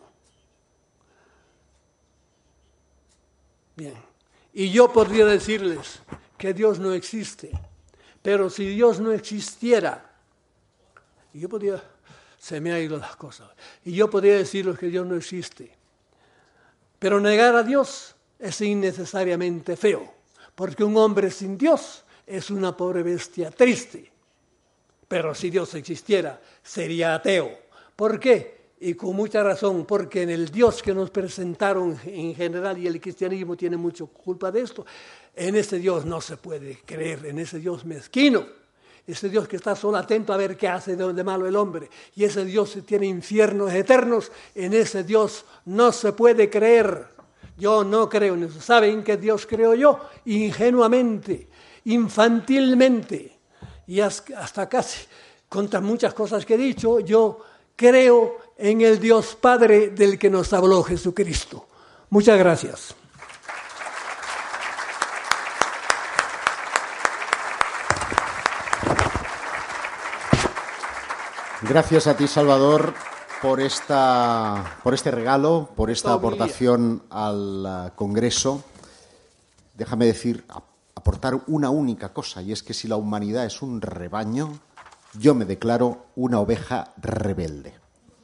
Bien, y yo podría decirles que Dios no existe, pero si Dios no existiera, y yo podría, se me han ido las cosas, y yo podría decirles que Dios no existe, pero negar a Dios es innecesariamente feo, porque un hombre sin Dios es una pobre bestia triste, pero si Dios existiera, sería ateo. ¿Por qué? Y con mucha razón, porque en el Dios que nos presentaron en general, y el cristianismo tiene mucha culpa de esto, en ese Dios no se puede creer, en ese Dios mezquino, ese Dios que está solo atento a ver qué hace de malo el hombre, y ese Dios que tiene infiernos eternos, en ese Dios no se puede creer. Yo no creo en eso. ¿Saben qué Dios creo yo? Ingenuamente, infantilmente, y hasta casi, contra muchas cosas que he dicho, yo creo en el Dios Padre del que nos habló Jesucristo. Muchas gracias. Gracias a ti, Salvador, por esta, por este regalo, por esta aportación al Congreso. Déjame decir, aportar una única cosa, y es que si la humanidad es un rebaño, yo me declaro una oveja rebelde.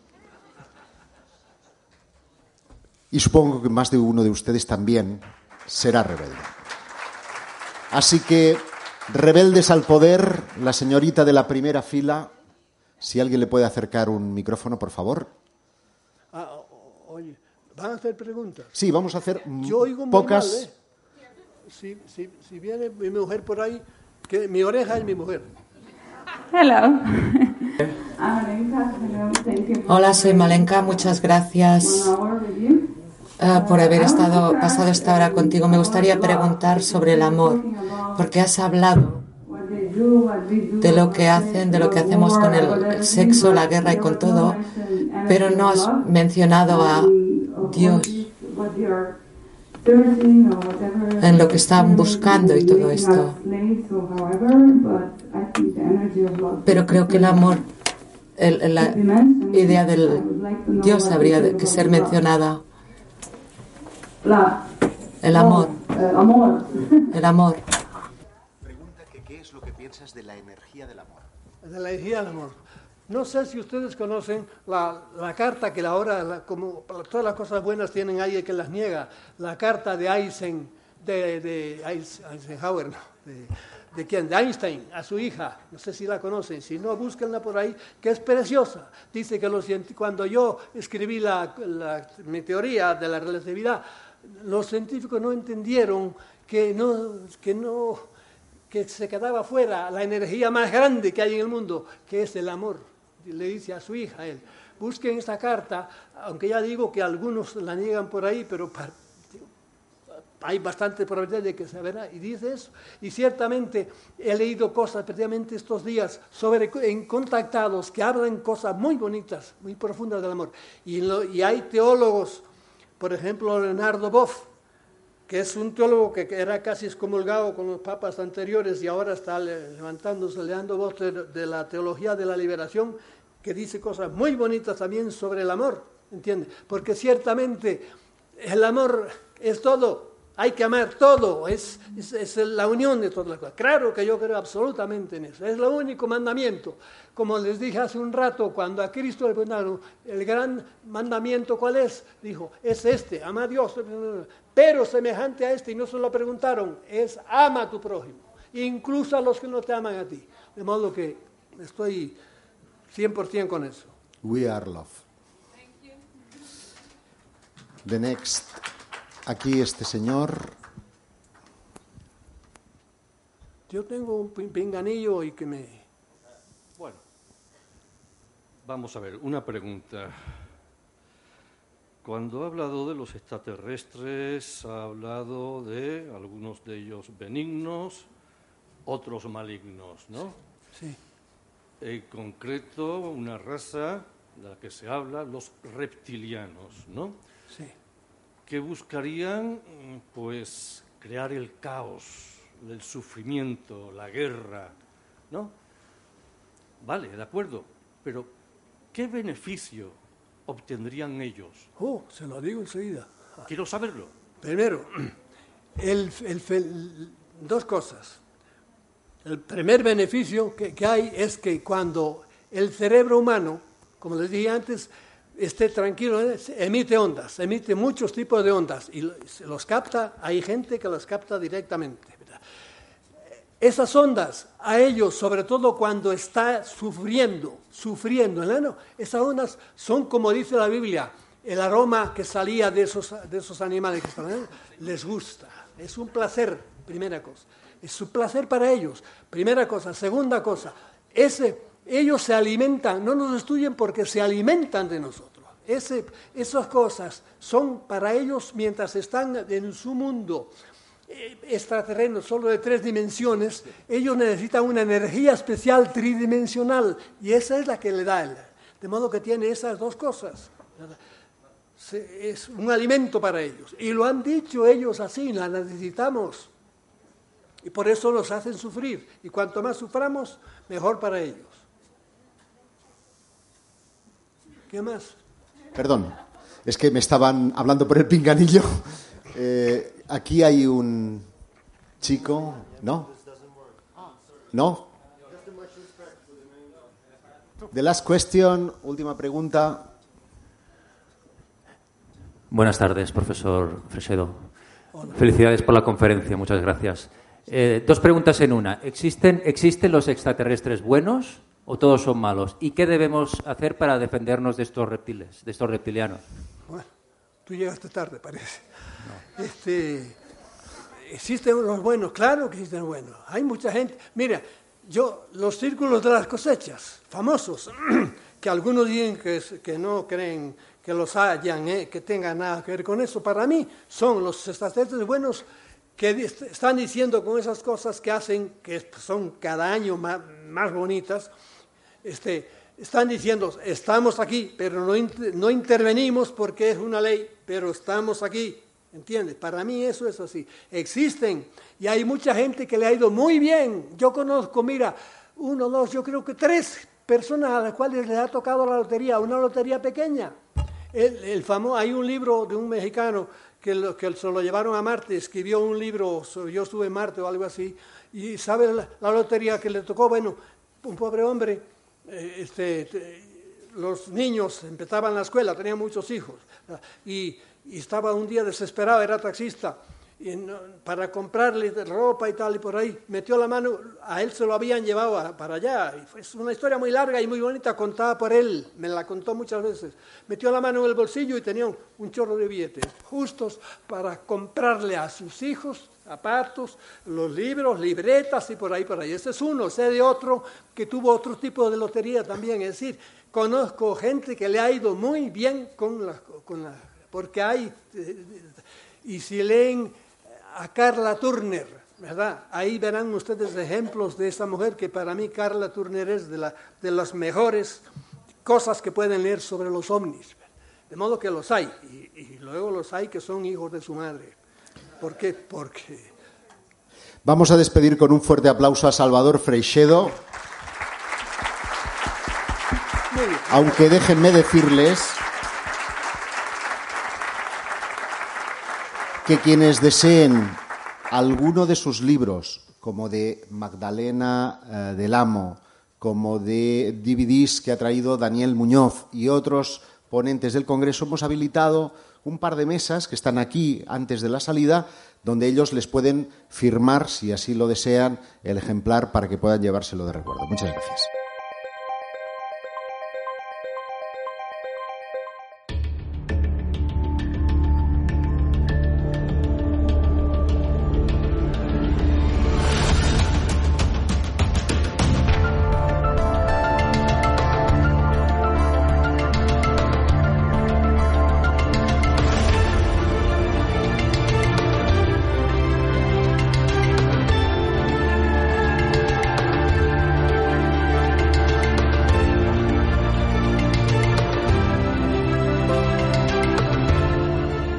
Y supongo que más de uno de ustedes también será rebelde. Así que, rebeldes al poder, la señorita de la primera fila, si alguien le puede acercar un micrófono, por favor. Ah, oye, ¿van a hacer preguntas? Sí, vamos a hacer Yo oigo muy pocas. mal, ¿eh? Si, si, si viene mi mujer por ahí, que mi oreja es mi mujer. Hello. Hola, soy Malenka. Muchas gracias uh, por haber estado pasado esta hora contigo. Me gustaría preguntar sobre el amor, porque has hablado de lo que hacen, de lo que hacemos con el, el sexo, la guerra y con todo, pero no has mencionado a Dios en lo que están buscando y todo esto. Pero creo que el amor, el, la idea del Dios habría de, que ser mencionada. El amor. El amor. Pregunta que qué es lo que piensas de la energía del amor. De la energía del amor. No sé si ustedes conocen la, la carta que ahora, la, como todas las cosas buenas tienen alguien que las niega, la carta de Eisen, de, de Eisenhower, ¿no? de, ¿de quién? De Einstein, a su hija, no sé si la conocen, si no, búsquenla por ahí, que es preciosa. Dice que los, cuando yo escribí la, la, mi teoría de la relatividad, los científicos no entendieron que no... Que no que se quedaba fuera la energía más grande que hay en el mundo, que es el amor. Le dice a su hija, él, busquen esta carta, aunque ya digo que algunos la niegan por ahí, pero para, hay bastante probabilidad de que se verá, y dice eso. Y ciertamente he leído cosas, precisamente estos días, sobre en contactados que hablan cosas muy bonitas, muy profundas del amor. Y, lo, y hay teólogos, por ejemplo, Leonardo Boff, que es un teólogo que era casi excomulgado con los papas anteriores y ahora está levantándose, Leonardo Boff, de, de la teología de la liberación, que dice cosas muy bonitas también sobre el amor, ¿entiendes? Porque ciertamente el amor es todo. Hay que amar todo, es, es, es la unión de todas las cosas. Claro que yo creo absolutamente en eso, es el único mandamiento. Como les dije hace un rato, cuando a Cristo le preguntaron, el gran mandamiento, ¿cuál es? Dijo, es este, ama a Dios, pero semejante a este, y no se lo preguntaron, es ama a tu prójimo, incluso a los que no te aman a ti. De modo que estoy cien por ciento con eso. We are love. The next. Aquí este señor. Yo tengo un pinganillo y que me... Bueno, vamos a ver, una pregunta. Cuando ha hablado de los extraterrestres, ha hablado de algunos de ellos benignos, otros malignos, ¿no? Sí. En concreto, una raza de la que se habla, los reptilianos, ¿no? Sí. Que buscarían, pues, crear el caos, el sufrimiento, la guerra, ¿no? Vale, de acuerdo, pero ¿qué beneficio obtendrían ellos? Oh, se lo digo enseguida. Quiero saberlo. Primero, el, el, el, dos cosas. El primer beneficio que, que hay es que cuando el cerebro humano, como les dije antes, esté tranquilo, emite ondas, emite muchos tipos de ondas y los capta, hay gente que los capta directamente, ¿verdad? Esas ondas, a ellos, sobre todo cuando está sufriendo, sufriendo, ¿no? Esas ondas son, como dice la Biblia, el aroma que salía de esos, de esos animales que estaban, les gusta, es un placer, primera cosa, es un placer para ellos, primera cosa, segunda cosa, ese... Ellos se alimentan, no nos destruyen porque se alimentan de nosotros. Ese, esas cosas son para ellos mientras están en su mundo eh, extraterreno, solo de tres dimensiones, ellos necesitan una energía especial tridimensional y esa es la que le da él. De modo que tiene esas dos cosas. Se, es un alimento para ellos. Y lo han dicho ellos así, la necesitamos. Y por eso nos hacen sufrir. Y cuanto más suframos, mejor para ellos. ¿Qué más? Perdón, es que me estaban hablando por el pinganillo. Eh, aquí hay un chico, ¿no? ¿No? The last question, última pregunta. Buenas tardes, profesor Freixedo. Felicidades por la conferencia, muchas gracias. Eh, dos preguntas en una. ¿Existen, ¿Existen los extraterrestres buenos o todos son malos? ¿Y qué debemos hacer para defendernos de estos reptiles, de estos reptilianos? Bueno, tú llegaste tarde, parece. No. Este, ¿existen los buenos? Claro que existen los buenos. Hay mucha gente. Mira, yo, los círculos de las cosechas, famosos, que algunos dicen que, que no creen que los hayan, eh, que tengan nada que ver con eso, para mí son los extraterrestres buenos que están diciendo con esas cosas que hacen, que son cada año más, más bonitas, este, están diciendo, estamos aquí, pero no, inter, no intervenimos porque es una ley, pero estamos aquí, ¿entiendes? Para mí eso es así. Existen, y hay mucha gente que le ha ido muy bien. Yo conozco, mira, uno, dos, yo creo que tres personas a las cuales les ha tocado la lotería, una lotería pequeña. El, el famoso, hay un libro de un mexicano que, lo, que se lo llevaron a Marte, escribió un libro, yo estuve en Marte o algo así, y sabe la, la lotería que le tocó, bueno, un pobre hombre, eh, este, te, los niños empezaban la escuela, tenían muchos hijos, y, y estaba un día desesperado, era taxista, y no, para comprarle ropa y tal, y por ahí metió la mano, a él se lo habían llevado a, para allá, y fue una historia muy larga y muy bonita, contada por él, me la contó muchas veces. Metió la mano en el bolsillo y tenía un, un chorro de billetes, justos para comprarle a sus hijos zapatos, los libros, libretas y por ahí, por ahí. Ese es uno, sé de otro que tuvo otro tipo de lotería también, es decir, conozco gente que le ha ido muy bien con la, con la porque hay, y si leen a Carla Turner, ¿verdad? Ahí verán ustedes ejemplos de esa mujer que para mí Carla Turner es de, la, de las mejores cosas que pueden leer sobre los ovnis. De modo que los hay, y, y luego los hay que son hijos de su madre. ¿Por qué? Porque... Vamos a despedir con un fuerte aplauso a Salvador Freixedo. Aunque déjenme decirles que quienes deseen alguno de sus libros, como de Magdalena eh, del Amo, como de D V Ds que ha traído Daniel Muñoz y otros ponentes del Congreso, hemos habilitado un par de mesas que están aquí antes de la salida, donde ellos les pueden firmar, si así lo desean, el ejemplar para que puedan llevárselo de recuerdo. Muchas gracias.